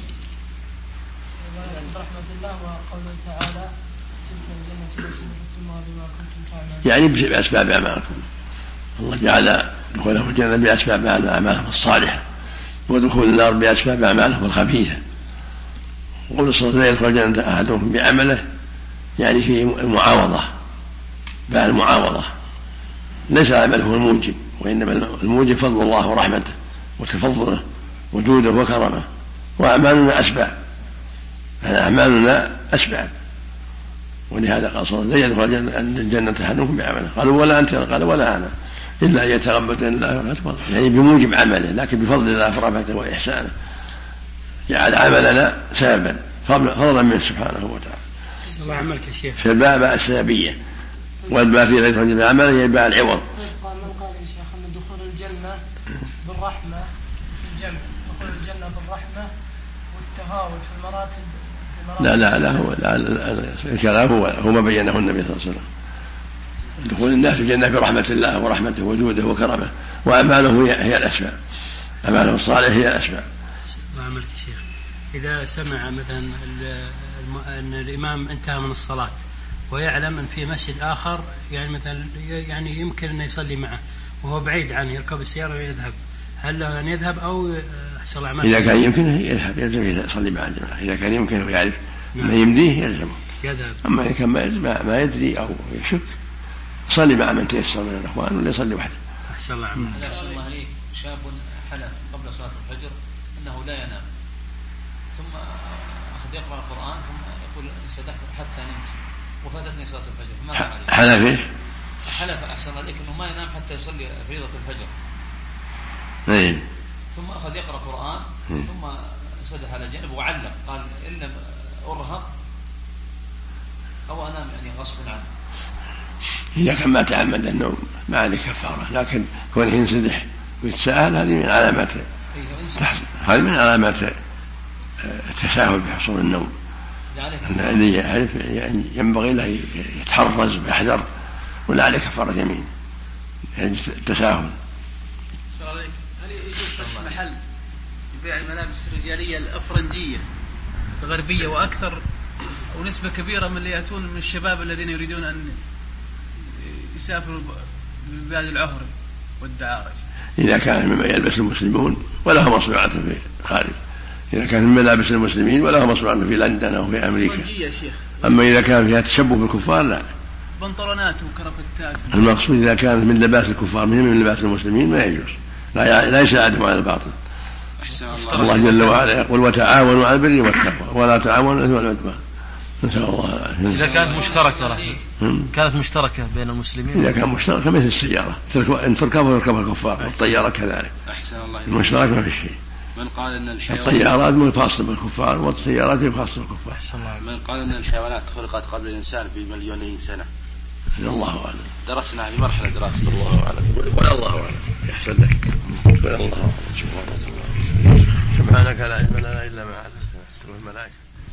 برحمة الله وقوله تعالى: تلك الجنة التي نورثها بما كنتم تعملون، يعني بأسباب أعمالكم. الله جعل دخولهم الجنة بأسباب أعمالهم الصالحة، ودخول النار بأسباب أعمالهم الخبيثة. وقول صلى الله عليه وسلم: لا يدخل الجنة أحدكم بعمله، يعني في المعاوضة، بعد المعاوضة ليس عمله الموجب، وإنما الموجب فضل الله ورحمته وتفضله وجوده وكرمه، وأعمالنا أسباب، أعمالنا أسباب. ولهذا قال صلى الله عليه وسلم: لا يدخل الجنة أحدكم بعمله. قالوا: ولا أنت؟ قال: ولا أنا، إلا أن يتغمد الله، يعني بموجب عمله، لكن بفضل الله ورحمته وإحسانه جعل عملنا سببا فضلا منه سبحانه وتعالى. الله عملك يا شيخ. في الباب السببية، والباب في غير فضل بعمله هي الباب العوض. قال من قال يا شيخ أن دخول الجنة بالرحمة في الجنة، دخول الجنة بالرحمة والتهاوت في المراتب. لا لا لا هو الكلام هو هو ما بينه النبي صلى الله عليه وسلم. دخول الناس في الجنة برحمة الله ورحمته وجوده وكرمه، وأعماله هي الأسباب، أعماله الصالحة هي الأسباب. ما عملك شيخ إذا سمع مثلا أن الإمام انتهى من الصلاة ويعلم أن في مسجد آخر يعني مثلا يعني يمكن أن يصلي معه وهو بعيد عنه، يركب السيارة ويذهب، هل له أن يذهب أو يحصل أعمال؟ إذا كان يمكنه يذهب يلزم يصلي مع الجماعة. إذا كان يمكنه يعرف ما يمديه يلزمه يذهب. أما إذا كان ما يدري أو يشك صلي مع من تيسر من الأخوان ولا يصلي وحده. أحسن الله عنك. الله عليك شاب حلف قبل صلاة الفجر أنه لا ينام ثم أخذ يقرأ القرآن ثم يقول سدحت حتى نمت وفاتتني صلاة الفجر. ماذا عليه؟ حلف إيش؟ حلف أحسن عليك أنه ما ينام حتى يصلي فريضة الفجر. نعم. ثم أخذ يقرأ القرآن ثم سدح على جنب وعلق قال إن لم أرهق أو أنام يعني غصب عنه. إذا كان ما تعمد النوم ما عليه كفارة، لكن كونه ينسدح ويتساءل هذه من علامات هذه من علامات التساهل بحصول النوم. الذي يعرف ينبغي له يتحرز ويحذر ولا عليه كفارة يمين التساهل. هل يجوز فتح محل يبيع الملابس الرجالية الأفرنجية الغربية وأكثر ونسبة كبيرة من اللي يأتون من الشباب الذين يريدون أن يسافروا ببلاد العهر والدعارج؟ إذا كان مما يلبس المسلمون وله مصنوعات في الخارج، إذا كان من ملابس المسلمين وله مصنوعات في لندن أو في أمريكا. أما إذا كان فيها تشبه بالكفار لا. بنطلونات وكرافتات. المقصود إذا كانت من لباس الكفار من لباس المسلمين ما يجوز، لا لا يساعدهم على الباطل. الله جل وعلا يقول وتعاونوا على البر والتقوى ولا تعاونوا على الإثم والعدوان. نسأل الله العافية. إذا كانت مشتركة كانت مشتركة بين المسلمين. إذا كان مشتركة مثل السيارة إن تركبها يركبها الكفار والطيارة كذلك. المشترك ما في شيء. من قال ان الحيوانات الطيارات منفصله بالكفار والسيارات منفصله بالكفار. من قال ان الحيوانات خلقت قبل الانسان بمليونين سنه. الله اعلم. درسنا في مرحله دراسه. الله اعلم. قل الله اعلم. يحسن لك. قل الله اعلم. سبحانك لا علم لنا الا ما علمتنا. الملائكه.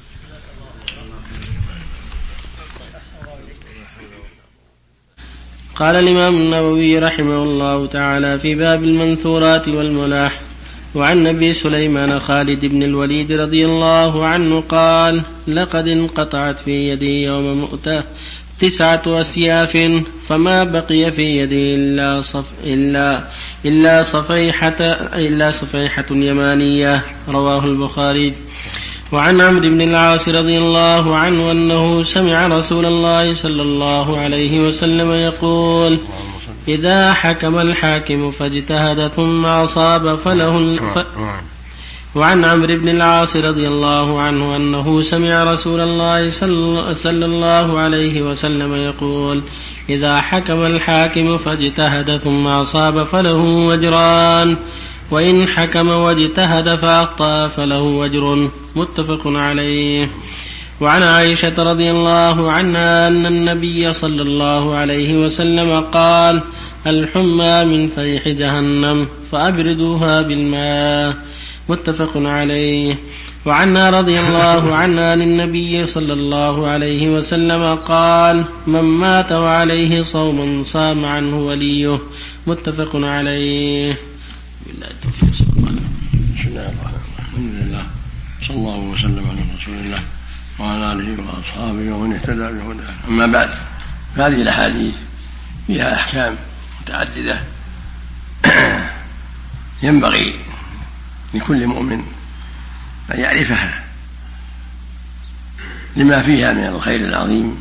قال الإمام النووي رحمه الله تعالى في باب المنثورات والملاح: وعن أبي سليمان خالد بن الوليد رضي الله عنه قال: لقد انقطعت في يدي يوم مؤتة تسعة أسياف فما بقي في يدي إلا, صف إلا, إلا, صفيحة إلا صفيحة يمانية. رواه البخاري. وعن عمرو بن العاص رضي الله عنه أنه سمع رسول الله صلى الله عليه وسلم يقول: إذا حكم الحاكم فاجتهد ثم أصاب فله ف... وعن عمرو بن العاص رضي الله عنه أنه سمع رسول الله صلى الله عليه وسلم يقول: إذا حكم الحاكم فاجتهد ثم أصاب فله وجران، وإن حكم واجتهد فأخطأ فله وجر. متفق عليه. وعن عائشة رضي الله عنها أن النبي صلى الله عليه وسلم قال: الحمى من فيح جهنم فأبردوها بالماء. متفق عليه. وعنها رضي الله عنها أن النبي صلى الله عليه وسلم قال: من مات وعليه صوم صام عنه وليه. متفق عليه. بالله التوفيق. بسم الله الرحمن الرحيم. الحمد لله صلى الله وسلم على رسول الله وعلى آله وأصحابه ومن اهتدى بهداه. أما بعد، هذه الأحاديث فيها أحكام متعددة ينبغي لكل مؤمن أن يعرفها لما فيها من الخير العظيم.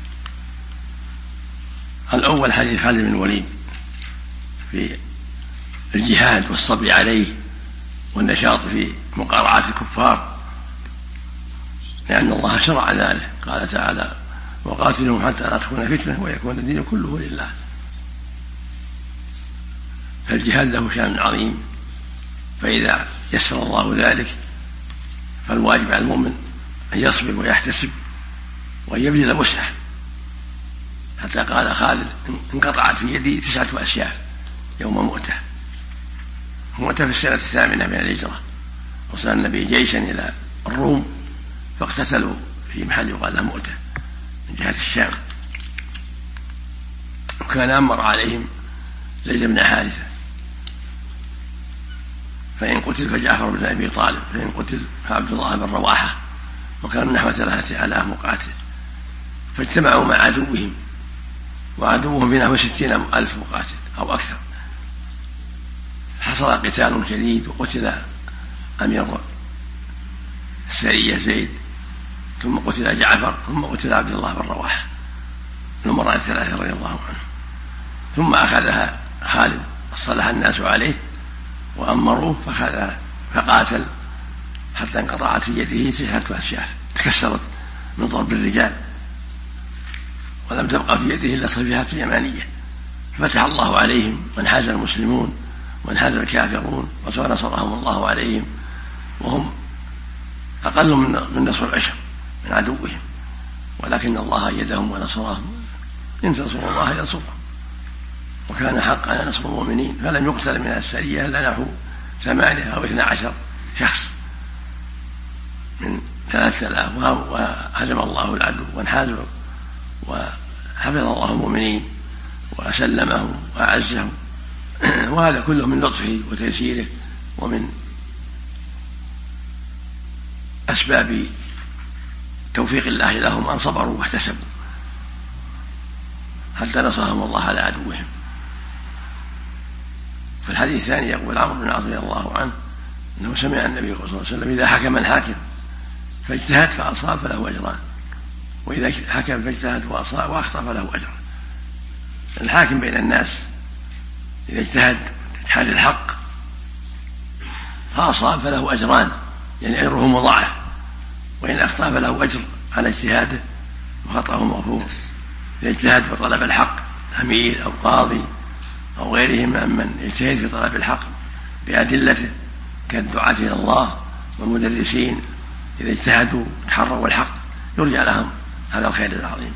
الأول حديث خالد بن الوليد في الجهاد والصبر عليه والنشاط في مقارعة الكفار، لأن الله شرع ذلك. قال تعالى: وقاتلهم حتى لا تكون فتنة ويكون الدين كله لله. فالجهاد له شأن عظيم، فإذا يسر الله ذلك فالواجب على المؤمن أن يصبر ويحتسب وأن يبذل وسعه. حتى قال خالد: انقطعت في يدي تسعة أسياف يوم مؤتة. مؤتة في السنة الثامنة من الهجرة، وصل النبي جيشا إلى الروم فاقتتلوا في محل يقال له مؤتة من جهة الشام، وكان أمر عليهم زيد بن حارثة، فإن قتل فجعفر بن أبي طالب، فإن قتل فعبد الله بن رواحة، وكانوا نحو ثلاثة آلاف مقاتل. فاجتمعوا مع عدوهم، وعدوهم بنحو ستين ألف مقاتل أو أكثر. حصل قتال شديد وقتل أمير السرية زيد، ثم قتل جعفر، ثم قتل عبد الله بن رواحة، الأمراء الثلاثة رضي الله عنهم. ثم أخذها خالد، اصطلح الناس عليه وأمروه فأخذها فقاتل حتى انقطعت في يده تسعة أسياف، تكسرت من ضرب الرجال، ولم تبقى في يده إلا صفيحة يمانية. فتح الله عليهم وانحاز المسلمون وانحاز الكافرون ونصرهم الله عليهم، وهم أقل من نصف العشر من عدوهم، ولكن الله أيدهم ونصرهم. إن تنصروا الله ينصرهم، وكان حقا نصر المؤمنين. فلم يقتل من السرية إلا نحو ثمانية أو اثنى عشر شخص من ثلاثة آلاف، وهزم الله العدو وانحازوا، وحفظ الله المؤمنين وسلمهم وأعزهم. وهذا كله من لطفه وتيسيره ومن أسباب توفيق الله لهم أن صبروا واحتسبوا حتى نصرهم الله على عدوهم. في الحديث الثاني يقول عمرو بن العاص رضي الله عنه أنه سمع النبي صلى الله عليه وسلم: إذا حكم الحاكم فاجتهد فأصاب فله أجران، وإذا حكم فاجتهد وأصاب وأخطأ فله أجر. الحاكم بين الناس إذا اجتهد اتحاد الحق فأصاب فله أجران، يعني أجره مضاعف، وإن أخطأ فله أجر على اجتهاده وخطأه مغفور. إذا اجتهد في طلب الحق أمير أو قاضي أو غيرهم ممن يجتهد في طلب الحق بأدلته كالدعاة إلى الله والمدرسين، إذا اجتهدوا تحروا الحق يرجع لهم هذا الخير العظيم.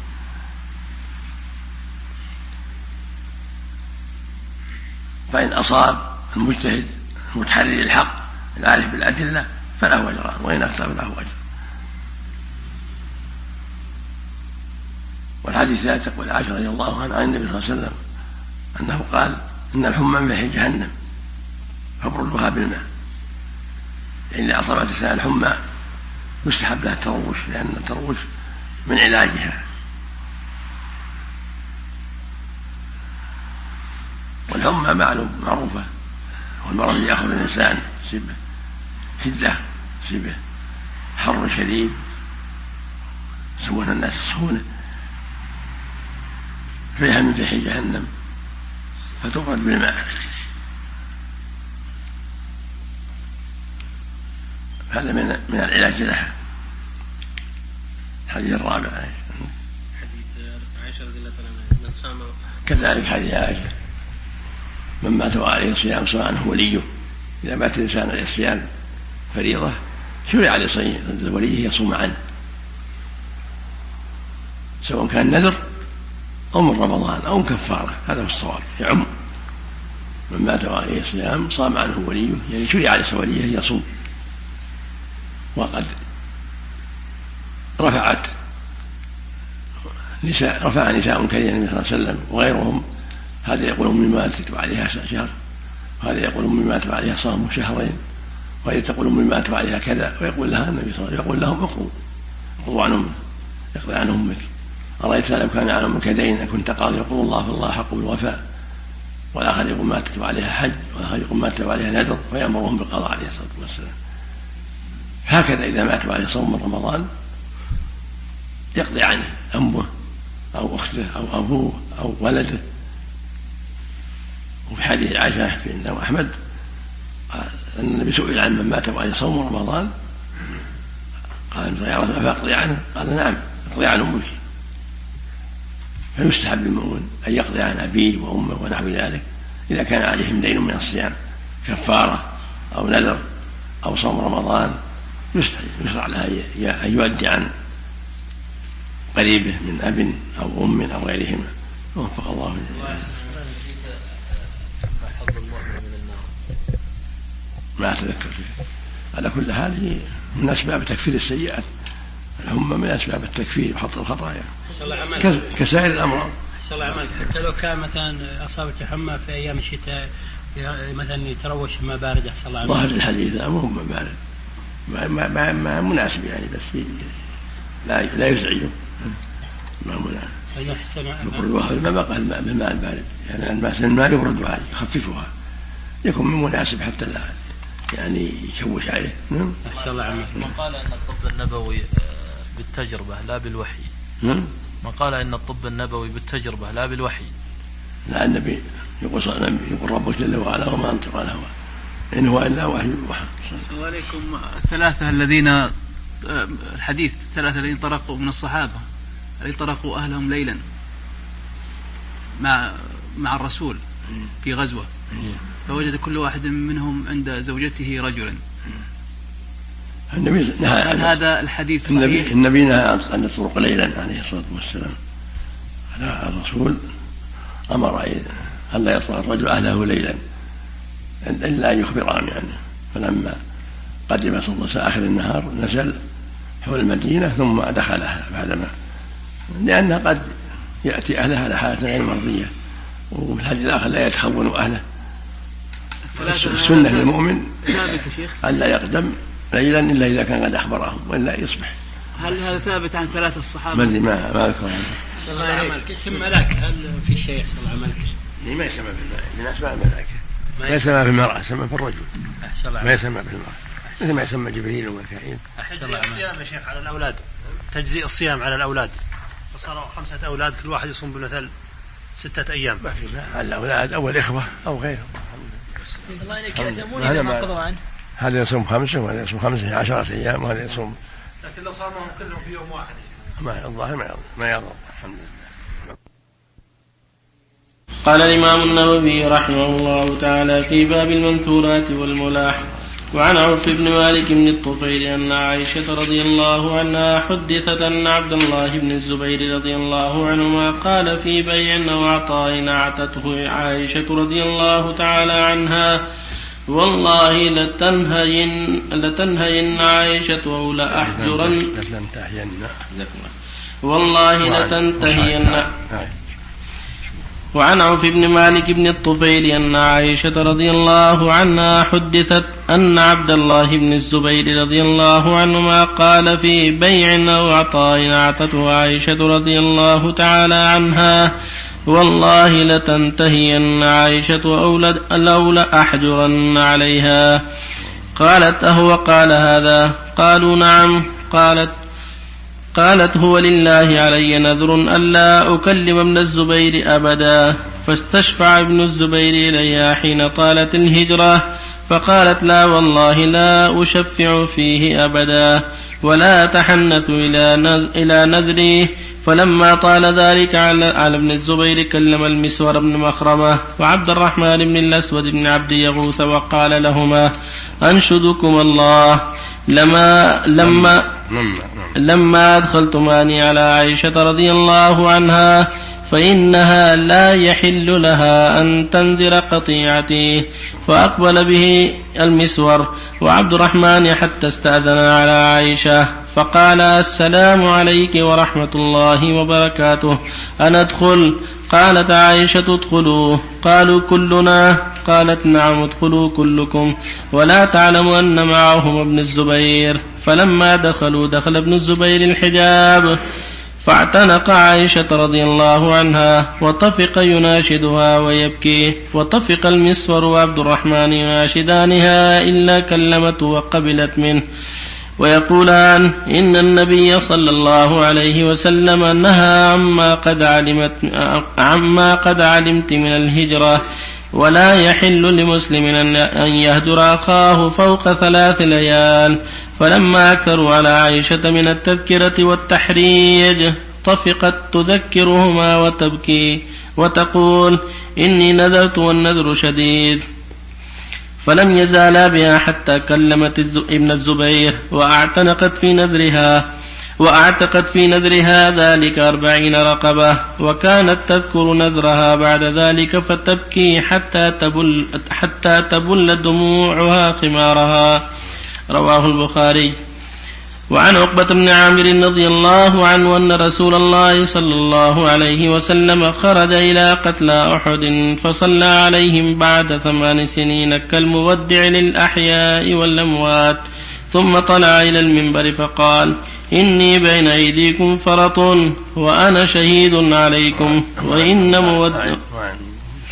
فإن أصاب المجتهد المتحري للحق العارف بالأدلة فله أجران، وإن أخطأ فله أجر. والحديث الثالث يقول عائشة رضي الله عنها عن النبي صلى الله عليه وسلم أنه قال: إن الحمى من فحي جهنم فابردوها بالماء. يعني إذا أصابت الإنسان الحمى يستحب لها التروش، لأن التروش من علاجها. والحمى معلوم معروفة، والمرض يأخذ الإنسان سبه شدة، سبه حر شديد، يسمونها الناس السخونة، فيها من فحي جهنم فتبرد بالماء. هذا من من العلاج لها. الحديث الرابع حديث عائشة رضي الله عنها من صام، كذلك حديث عائشة: من مات وعليه الصيام سواء هو وليه. إذا مات الإنسان عليه الصيام فريضة شرع عليه وليه يصوم عنه، سواء كان نذر أو من رمضان أو كفارة، هذا هو الصواب يعم. من مات وعليه الصيام صام عنه وليه، يعني شرع عليه وليه يصوم. وقد رفعت نساء رفع نساء كثيرا النبي صلى الله عليه وسلم وغيرهم، هذا يقول أمي ماتت وعليها شهر، وهذا يقول أمي مات وعليها صام شهرين، وهذا تقول أمي مات وعليها كذا، ويقول لها النبي صلى الله عليه وسلم يقول لهم: اقضوا اقضوا عن أمك، اقضي عن أمك. أرأيت لو كان عن أمك دين كنت قاضي؟ يقول الله فالله حق بالوفاء. والآخر يقول ماتت وعليها حج، والآخر يقول ماتت وعليها نذر، ويأمرهم بالقضاء عليه الصلاة والسلام. هكذا إذا مات وعليه صوم من رمضان يقضي عنه أمه أو أخته أو أبوه أو ولده. وفي حديث عائشة في الإمام أحمد قال أن النبي سئل عن من مات وعليه صوم رمضان، قال: يا رسول الله فأقضي عنه؟ قال: نعم، اقضي عن أمك. فيستحب للمؤمن أن يقضي عن أبيه وأمه ونحو ذلك إذا كان عليهم دين من الصيام، كفارة أو نذر أو صوم رمضان، يشرع لها أن يؤدي عن قريبه من أب أو أم أو غيرهما. وفق الله جميعا. ما أتذكر فيه. على كل حال من أسباب تكفير السيئات، هم من أسباب التكفير وحط الخطايا كسائر الأمراض. حتى لو كان مثلا أصابك حمى في أيام الشتاء مثلا يتروش ما بارد، أحسن الله ظاهر الحديث مو ما بارد، ما ما ما مناسب يعني، بس لا لا يزعجه، ما مناسب. يبرد الماء بالماء البارد، يعني الماء ما يبرد عليه، يخففها يكون من مناسب حتى لا يعني يشوش عليه. نعم. أحسن الله عنك. من قال أن الطب النبوي بالتجربة لا بالوحي. نعم. من قال أن الطب النبوي بالتجربة لا بالوحي. لا، النبي يقول يقول ربك جل وعلا وما أنطق عن الهوى إن هو إلا وحي يوحى. السلام عليكم. الثلاثة الذين الحديث الثلاثة الذين طرقوا من الصحابة الذين طرقوا أهلهم ليلا مع مع الرسول في غزوة، فوجد كل واحد منهم عند زوجته رجلا. النبي نهى هل هذا الحديث صحيح؟ النبي, النبي نهى أن يطرق ليلا عليه الصلاة والسلام. الرسول أمر أن لا يطرق الرجل أهله ليلا إلا أن يخبرهم يعني. فلما قدم صلى الله عليه وسلم آخر النهار نزل حول المدينة ثم دخلها بعدما، لأنه قد يأتي أهلها على حالة غير مرضية، وفي الحديث الآخر لا يتخون أهله. السنة للمؤمن أن لا يقدم ليلا إلا إذا كان قد أخبرهم وإلا يصبح. هل هذا ثابت عن ثلاثة الصحابة؟ ما ما ما أذكر هذا. صلى الله عليه وسلم اسم ملاك، هل في شيء صلى الله عليه وسلم؟ ما يسمى في من أسماء الملائكة، ما يسمى في المرأة، يسمى في الرجل، ما يسمى في المرأة، مثل ما يسمى جبريل وميكائيل. تجزيء الصيام يا شيخ على الأولاد، تجزيء الصيام على الأولاد، فصاروا خمسة أولاد كل واحد يصوم بمثل ستة أيام. ما في ما على الأولاد أو الإخوة أو غيرهم. الله عليك يعزمون إذا ما قضوا عنه. هذا يصوم خمسة وهذا يصوم خمسة عشرة أيام وهذا يصوم. لكن لو صامهم كلهم في يوم واحد ما الظاهر ما يضر ما يضر الحمد لله. قال الإمام النووي رحمه الله تعالى في باب المنثورات والملاح: وعن عوف بن مالك بن الطفيل أن عائشة رضي الله عنها حدثت أن عبد الله بن الزبير رضي الله عنهما قال في بيع أو عطاء أعتته عائشة رضي الله تعالى عنها: والله لتنهين لتنهين عائشة أو لأحجرن والله لتنتهين. وعن عوف بن مالك بن الطفيل أن عائشة رضي الله عنها حدثت أن عبد الله بن الزبير رضي الله عنهما قال في بيع أو عطاء أعتته عائشة رضي الله تعالى عنها: والله لتنتهين عائشة أو لأحجرن عليها. قالت: أهو قال هذا؟ قالوا: نعم. قالت قالت هو لله علي نذر ألا أكلم ابن الزبير أبدا. فاستشفع ابن الزبير إليها حين طالت الهجرة، فقالت: لا والله لا أشفع فيه أبدا ولا أتحنث إلى نذري. فلما طال ذلك على ابن الزبير كلم المسور بن مخرمة وعبد الرحمن بن الأسود بن عبد يغوث وقال لهما: أنشدكم الله لما لما لما أدخلتماني على عائشة رضي الله عنها فإنها لا يحل لها أن تنذر قطيعتي. فأقبل به المسور وعبد الرحمن حتى استأذن على عائشة فقال: السلام عليك ورحمة الله وبركاته، أنا أدخل؟ قالت عائشة: ادخلوا. قالوا: كلنا؟ قالت: نعم، ادخلوا كلكم، ولا تعلم أن معهم ابن الزبير. فلما دخلوا دخل ابن الزبير الحجاب فاعتنق عائشة رضي الله عنها وطفق يناشدها ويبكي، وطفق المسور وعبد الرحمن يناشدانها إلا كلمته وقبلت منه ويقولان: إن النبي صلى الله عليه وسلم نهى عما قد علمت عما قد علمت من الهجرة، ولا يحل لمسلم أن يهجر أخاه فوق ثلاث ليال. فلما أكثروا على عائشة من التذكرة والتحريج طفقت تذكرهما وتبكي وتقول: إني نذرت والنذر شديد. فلم يزالا بها حتى كلمت ابن الزبير وأعتنقت في نذرها وأعتقت في نذرها ذلك أربعين رقبة، وكانت تذكر نذرها بعد ذلك فتبكي حتى تبل, حتى تبل دموعها خمارها. رواه البخاري. وعن عقبة بن عامر رضي الله عنه أن رسول الله صلى الله عليه وسلم خرج إلى قتلى أحد فصلى عليهم بعد ثمان سنين كالمودع للأحياء والأموات، ثم طلع إلى المنبر فقال: إني بين أيديكم فرط وأنا شهيد عليكم، وإن مودع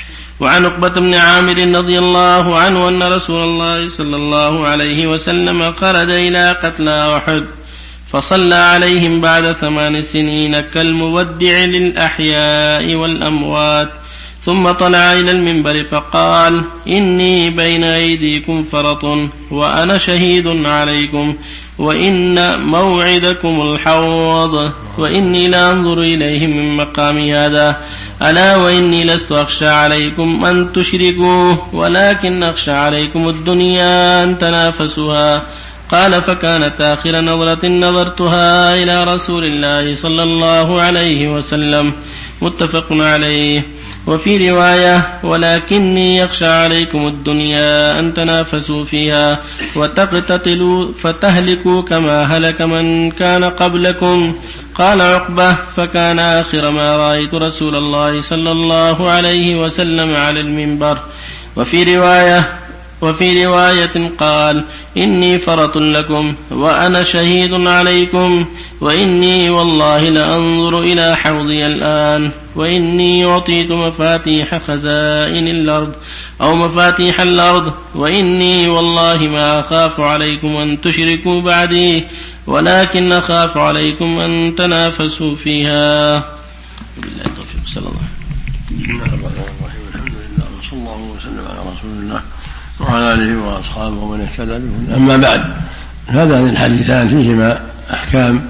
وعن عقبة بن عامر رضي الله عنه أن رسول الله صلى الله عليه وسلم خرج إلى قتلى أحد فصلى عليهم بعد ثمان سنين كالمودع للأحياء والأموات، ثم طلع إلى المنبر فقال: إني بين أيديكم فرط وأنا شهيد عليكم، وإن موعدكم الحوض، وإني لأنظر إليه من مقامي هذا، ألا وإني لست أخشى عليكم أن تشركوه، ولكن أخشى عليكم الدنيا أن تنافسها. قال: فكانت آخر نظرة نظرتها إلى رسول الله صلى الله عليه وسلم. متفق عليه. وفي رواية: ولكني يخشى عليكم الدنيا أن تنافسوا فيها وتقتتلوا فتهلكوا كما هلك من كان قبلكم. قال عقبة: فكان آخر ما رأيت رسول الله صلى الله عليه وسلم على المنبر. وفي رواية وفي رواية قال: إني فرط لكم وأنا شهيد عليكم، وإني والله لأنظر إلى حوضي الآن، وإني أعطيت مفاتيح خزائن الأرض أو مفاتيح الأرض، وإني والله ما أخاف عليكم أن تشركوا بعدي، ولكن أخاف عليكم أن تنافسوا فيها. بالله التوفيق. صلى الله بسم الله الرحمن الرحيم. الحمد لله وصلى الله وسلم على رسول الله وعلى آله وأصحابه ومن اهتدى بهداه. أما بعد، هذان الحديثان فيهما أحكام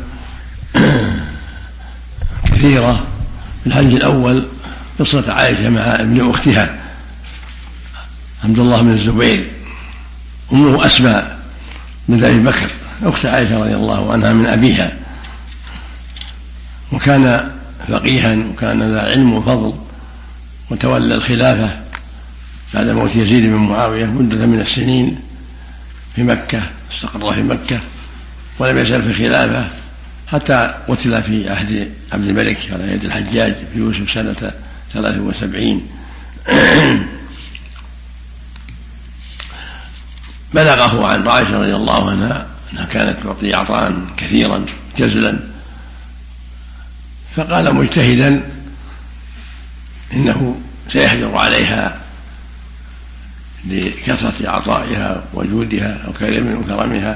كثيرة. في الحديث الأول قصة عائشة مع ابن أختها عبد الله بن الزبير، أمه أسماء بنت أبي بكر أخت عائشة رضي الله عنها من أبيها، وكان فقيها وكان ذا علم وفضل، وتولى الخلافة بعد موت يزيد بن معاوية مدة من السنين في مكة، استقر في مكة ولم يزل في الخلافة حتى قتل في عهد عبد الملك على يد الحجاج في يوسف سنة ثلاث وسبعين. بلغه عن عائشة رضي الله عنها أنها كانت تعطي عطاء كثيرا جزلا، فقال مجتهدا إنه سيحجر عليها لكثرة عطائها وجودها وكرمها،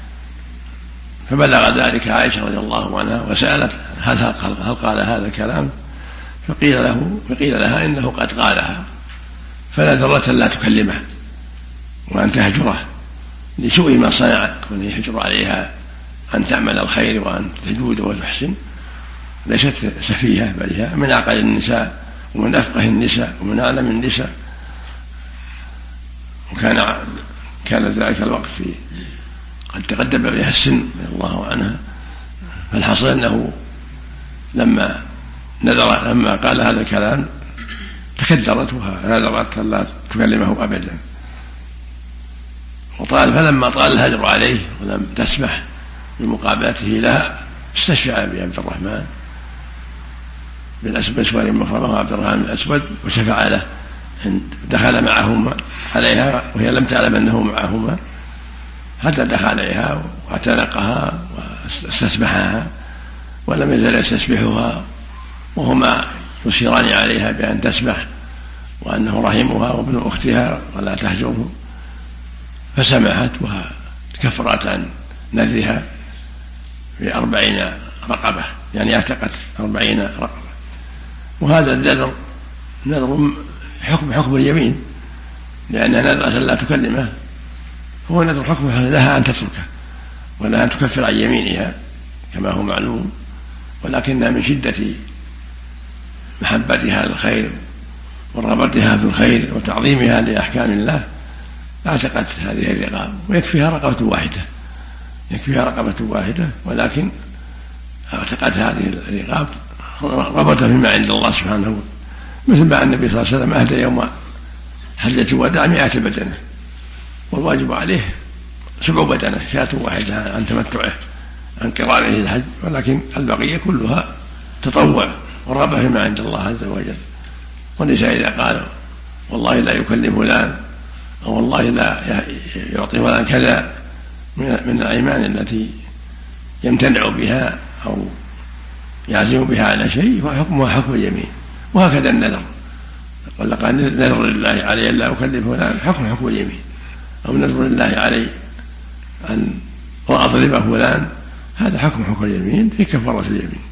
فبلغ ذلك عائشة رضي الله عنها وسألت هل, هل قال هذا الكلام، فقيل له فقيل لها إنه قد قالها، فلا ذرة لا تكلمه وأن تهجره لسوء ما صنعت، كون يحجر عليها أن تعمل الخير وأن تجود وتحسن. ليست سفيهة، بل هي من أعقل النساء ومن أفقه النساء ومن أعلم النساء، وكان كان ذلك الوقت في قد تقدم بها السن رضي الله عنها. فالحصل أنه لما نذر لما قال هذا الكلام تكدرت ونذرت لا تكلمه أبدا، وطال فلما طال الهجر عليه ولم تسمح بمقابلته لها استشفع بعبد الرحمن بن الأسود مخرمه عبد الرحمن الأسود وشفع له، دخل معهما عليها وهي لم تعلم أنه معهما، حتى دخل عليها واعتنقها واستسمحها ولم يزل يستسمحها، وهما يشيران عليها بأن تسمح وأنه رحمها وابن أختها ولا تهجره، فسمحت وكفرت عن نذرها بأربعين رقبة، يعني اعتقت أربعين رقبة. وهذا النذر نذر حكم حكم اليمين، لأن نذرة لا تكلمه هو نذر حكمها لها أن تتركه ولا أن تكفر عن يمينها كما هو معلوم، ولكنها من شدة محبتها للخير ورغبتها في الخير وتعظيمها لأحكام الله اعتقت هذه الرقاب، ويكفيها رقبة واحدة يكفيها رقبة واحدة ولكن اعتقت هذه الرقاب رغبة فيما عند الله سبحانه، مثل ما النبي صلى الله عليه وسلم أهدى يوم حجة الوداع مئة بدنة، والواجب عليه سبع بدنة، شاة واحدة عن تمتعه عن قرانه الحج، ولكن البقية كلها تطوع ورغبة فيما عند الله عز وجل. والنساء إذا قالوا والله لا يكلم فلان أو والله لا يعطي فلان كذا من الأيمان التي يمتنع بها أو يعزم بها على شيء فحكمها حكم اليمين. وهكذا النذر يقول لقد نذر لله علي أن لا أكلم فلان حكم حكم اليمين، أو نذر لله علي أن أضرب فلان هذا حكم حكم اليمين في كفارة اليمين.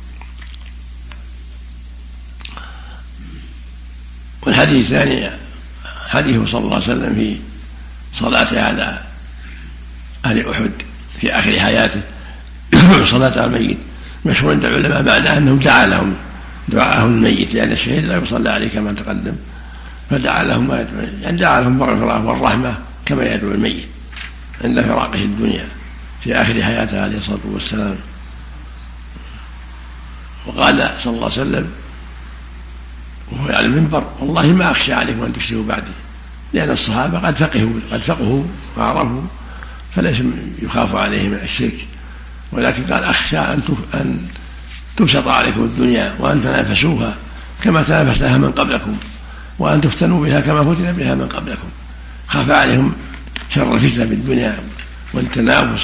والحديث الثاني حديثه صلى الله عليه وسلم في صلاته على أهل أحد في آخر حياته صلاة على الميت، مشهور عند العلماء معناه أنه دعا لهم دعاءه الميت، لأن الشهيد لا يصلى عليه كما تقدم، فدعا لهم يعني دعا لهم بالمغفرة والرحمة كما يدعو الميت عند فراقه الدنيا في آخر حياته عليه الصلاة والسلام. وقال صلى الله عليه وسلم وهو على المنبر: والله ما أخشى عليكم أن تشركوا بعدي، لأن الصحابة قد فقهوا قد فقهوا وعرفوا فليس يخاف عليهم الشرك، ولكن قال: أخشى أن تبسط عليكم الدنيا وأن تنافسوها كما تنافسها من قبلكم، وأن تفتنوا بها كما فتن بها من قبلكم. خاف عليهم شر الفتنة بالدنيا والتنافس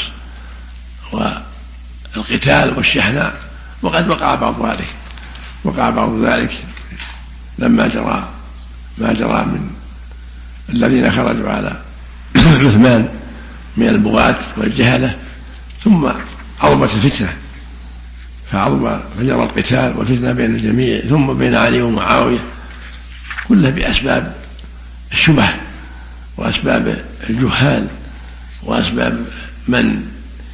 والقتال والشحناء، وقد وقع بعض ذلك وقع بعض ذلك لما جرى ما جرى من الذين خرجوا على عثمان من البغاة والجهلة، ثم عظمت الفتنة فعظم فجرى القتال والفتنة بين الجميع، ثم بين علي ومعاوية، كلها بأسباب الشبه وأسباب الجهال وأسباب من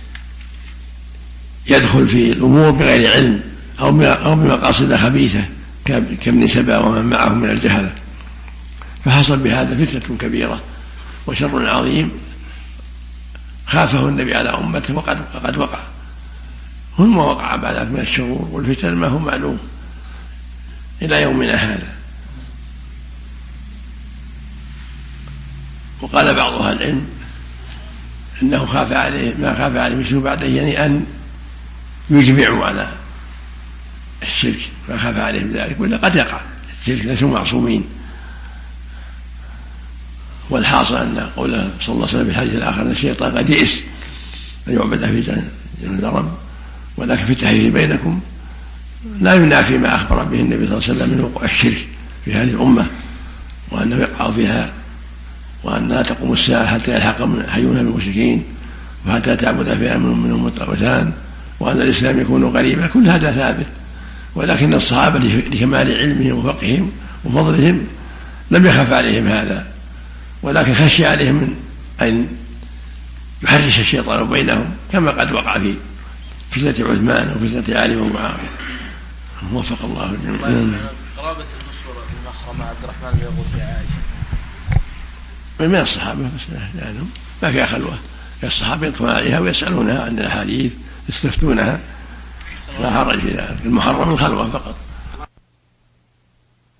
يدخل في الأمور بغير علم أو بمقاصد خبيثة كابن سبأ ومن معه من الجهلة، فحصل بهذا فتنة كبيرة وشر عظيم خافه النبي على أمته وقد, وقد وقع. ثم وقع بعد من الشرور والفتن ما هو معلوم إلى يومنا هذا. وقال بعض أهل العلم إنه خاف عليه ما خاف عليه مثله بعده، يعني أن يجمعوا على الشرك، ما خاف عليهم ذلك، ولا قد يقع الشرك، ليسوا معصومين. والحاصل أن قوله صلى الله عليه وسلم في الحديث الآخر أن الشيطان قد يئس أن يعبد في جنة رب، ولكن في التحرير بينكم لا ينافي ما أخبر به النبي صلى الله عليه وسلم من وقوع الشرك في هذه الأمة، وأنه يقع فيها، وأن لا تقوم الساعة حتى يلحق حيون المشركين، وحتى تعبد فيها منهم الطاغوتان، وأن الإسلام يكون غريبا. كل هذا ثابت، ولكن الصحابة لكمال علمهم وفقههم وفضلهم لم يخف عليهم هذا، ولكن خشي عليهم من أن يحرش الشيطان بينهم كما قد وقع في فتنة عثمان وفتنة علي ومعاوية. وفق الله الجميع. قرابة المشهورة بالمخرمة عبد الرحمن بن يغوث في عائشة من الصحابة يعني ما فيها خلوة، الصحابة يطلعون عليها ويسألونها عن الأحاديث يستفتونها، لا حرج في ذلك. المحرم الخلوة فقط.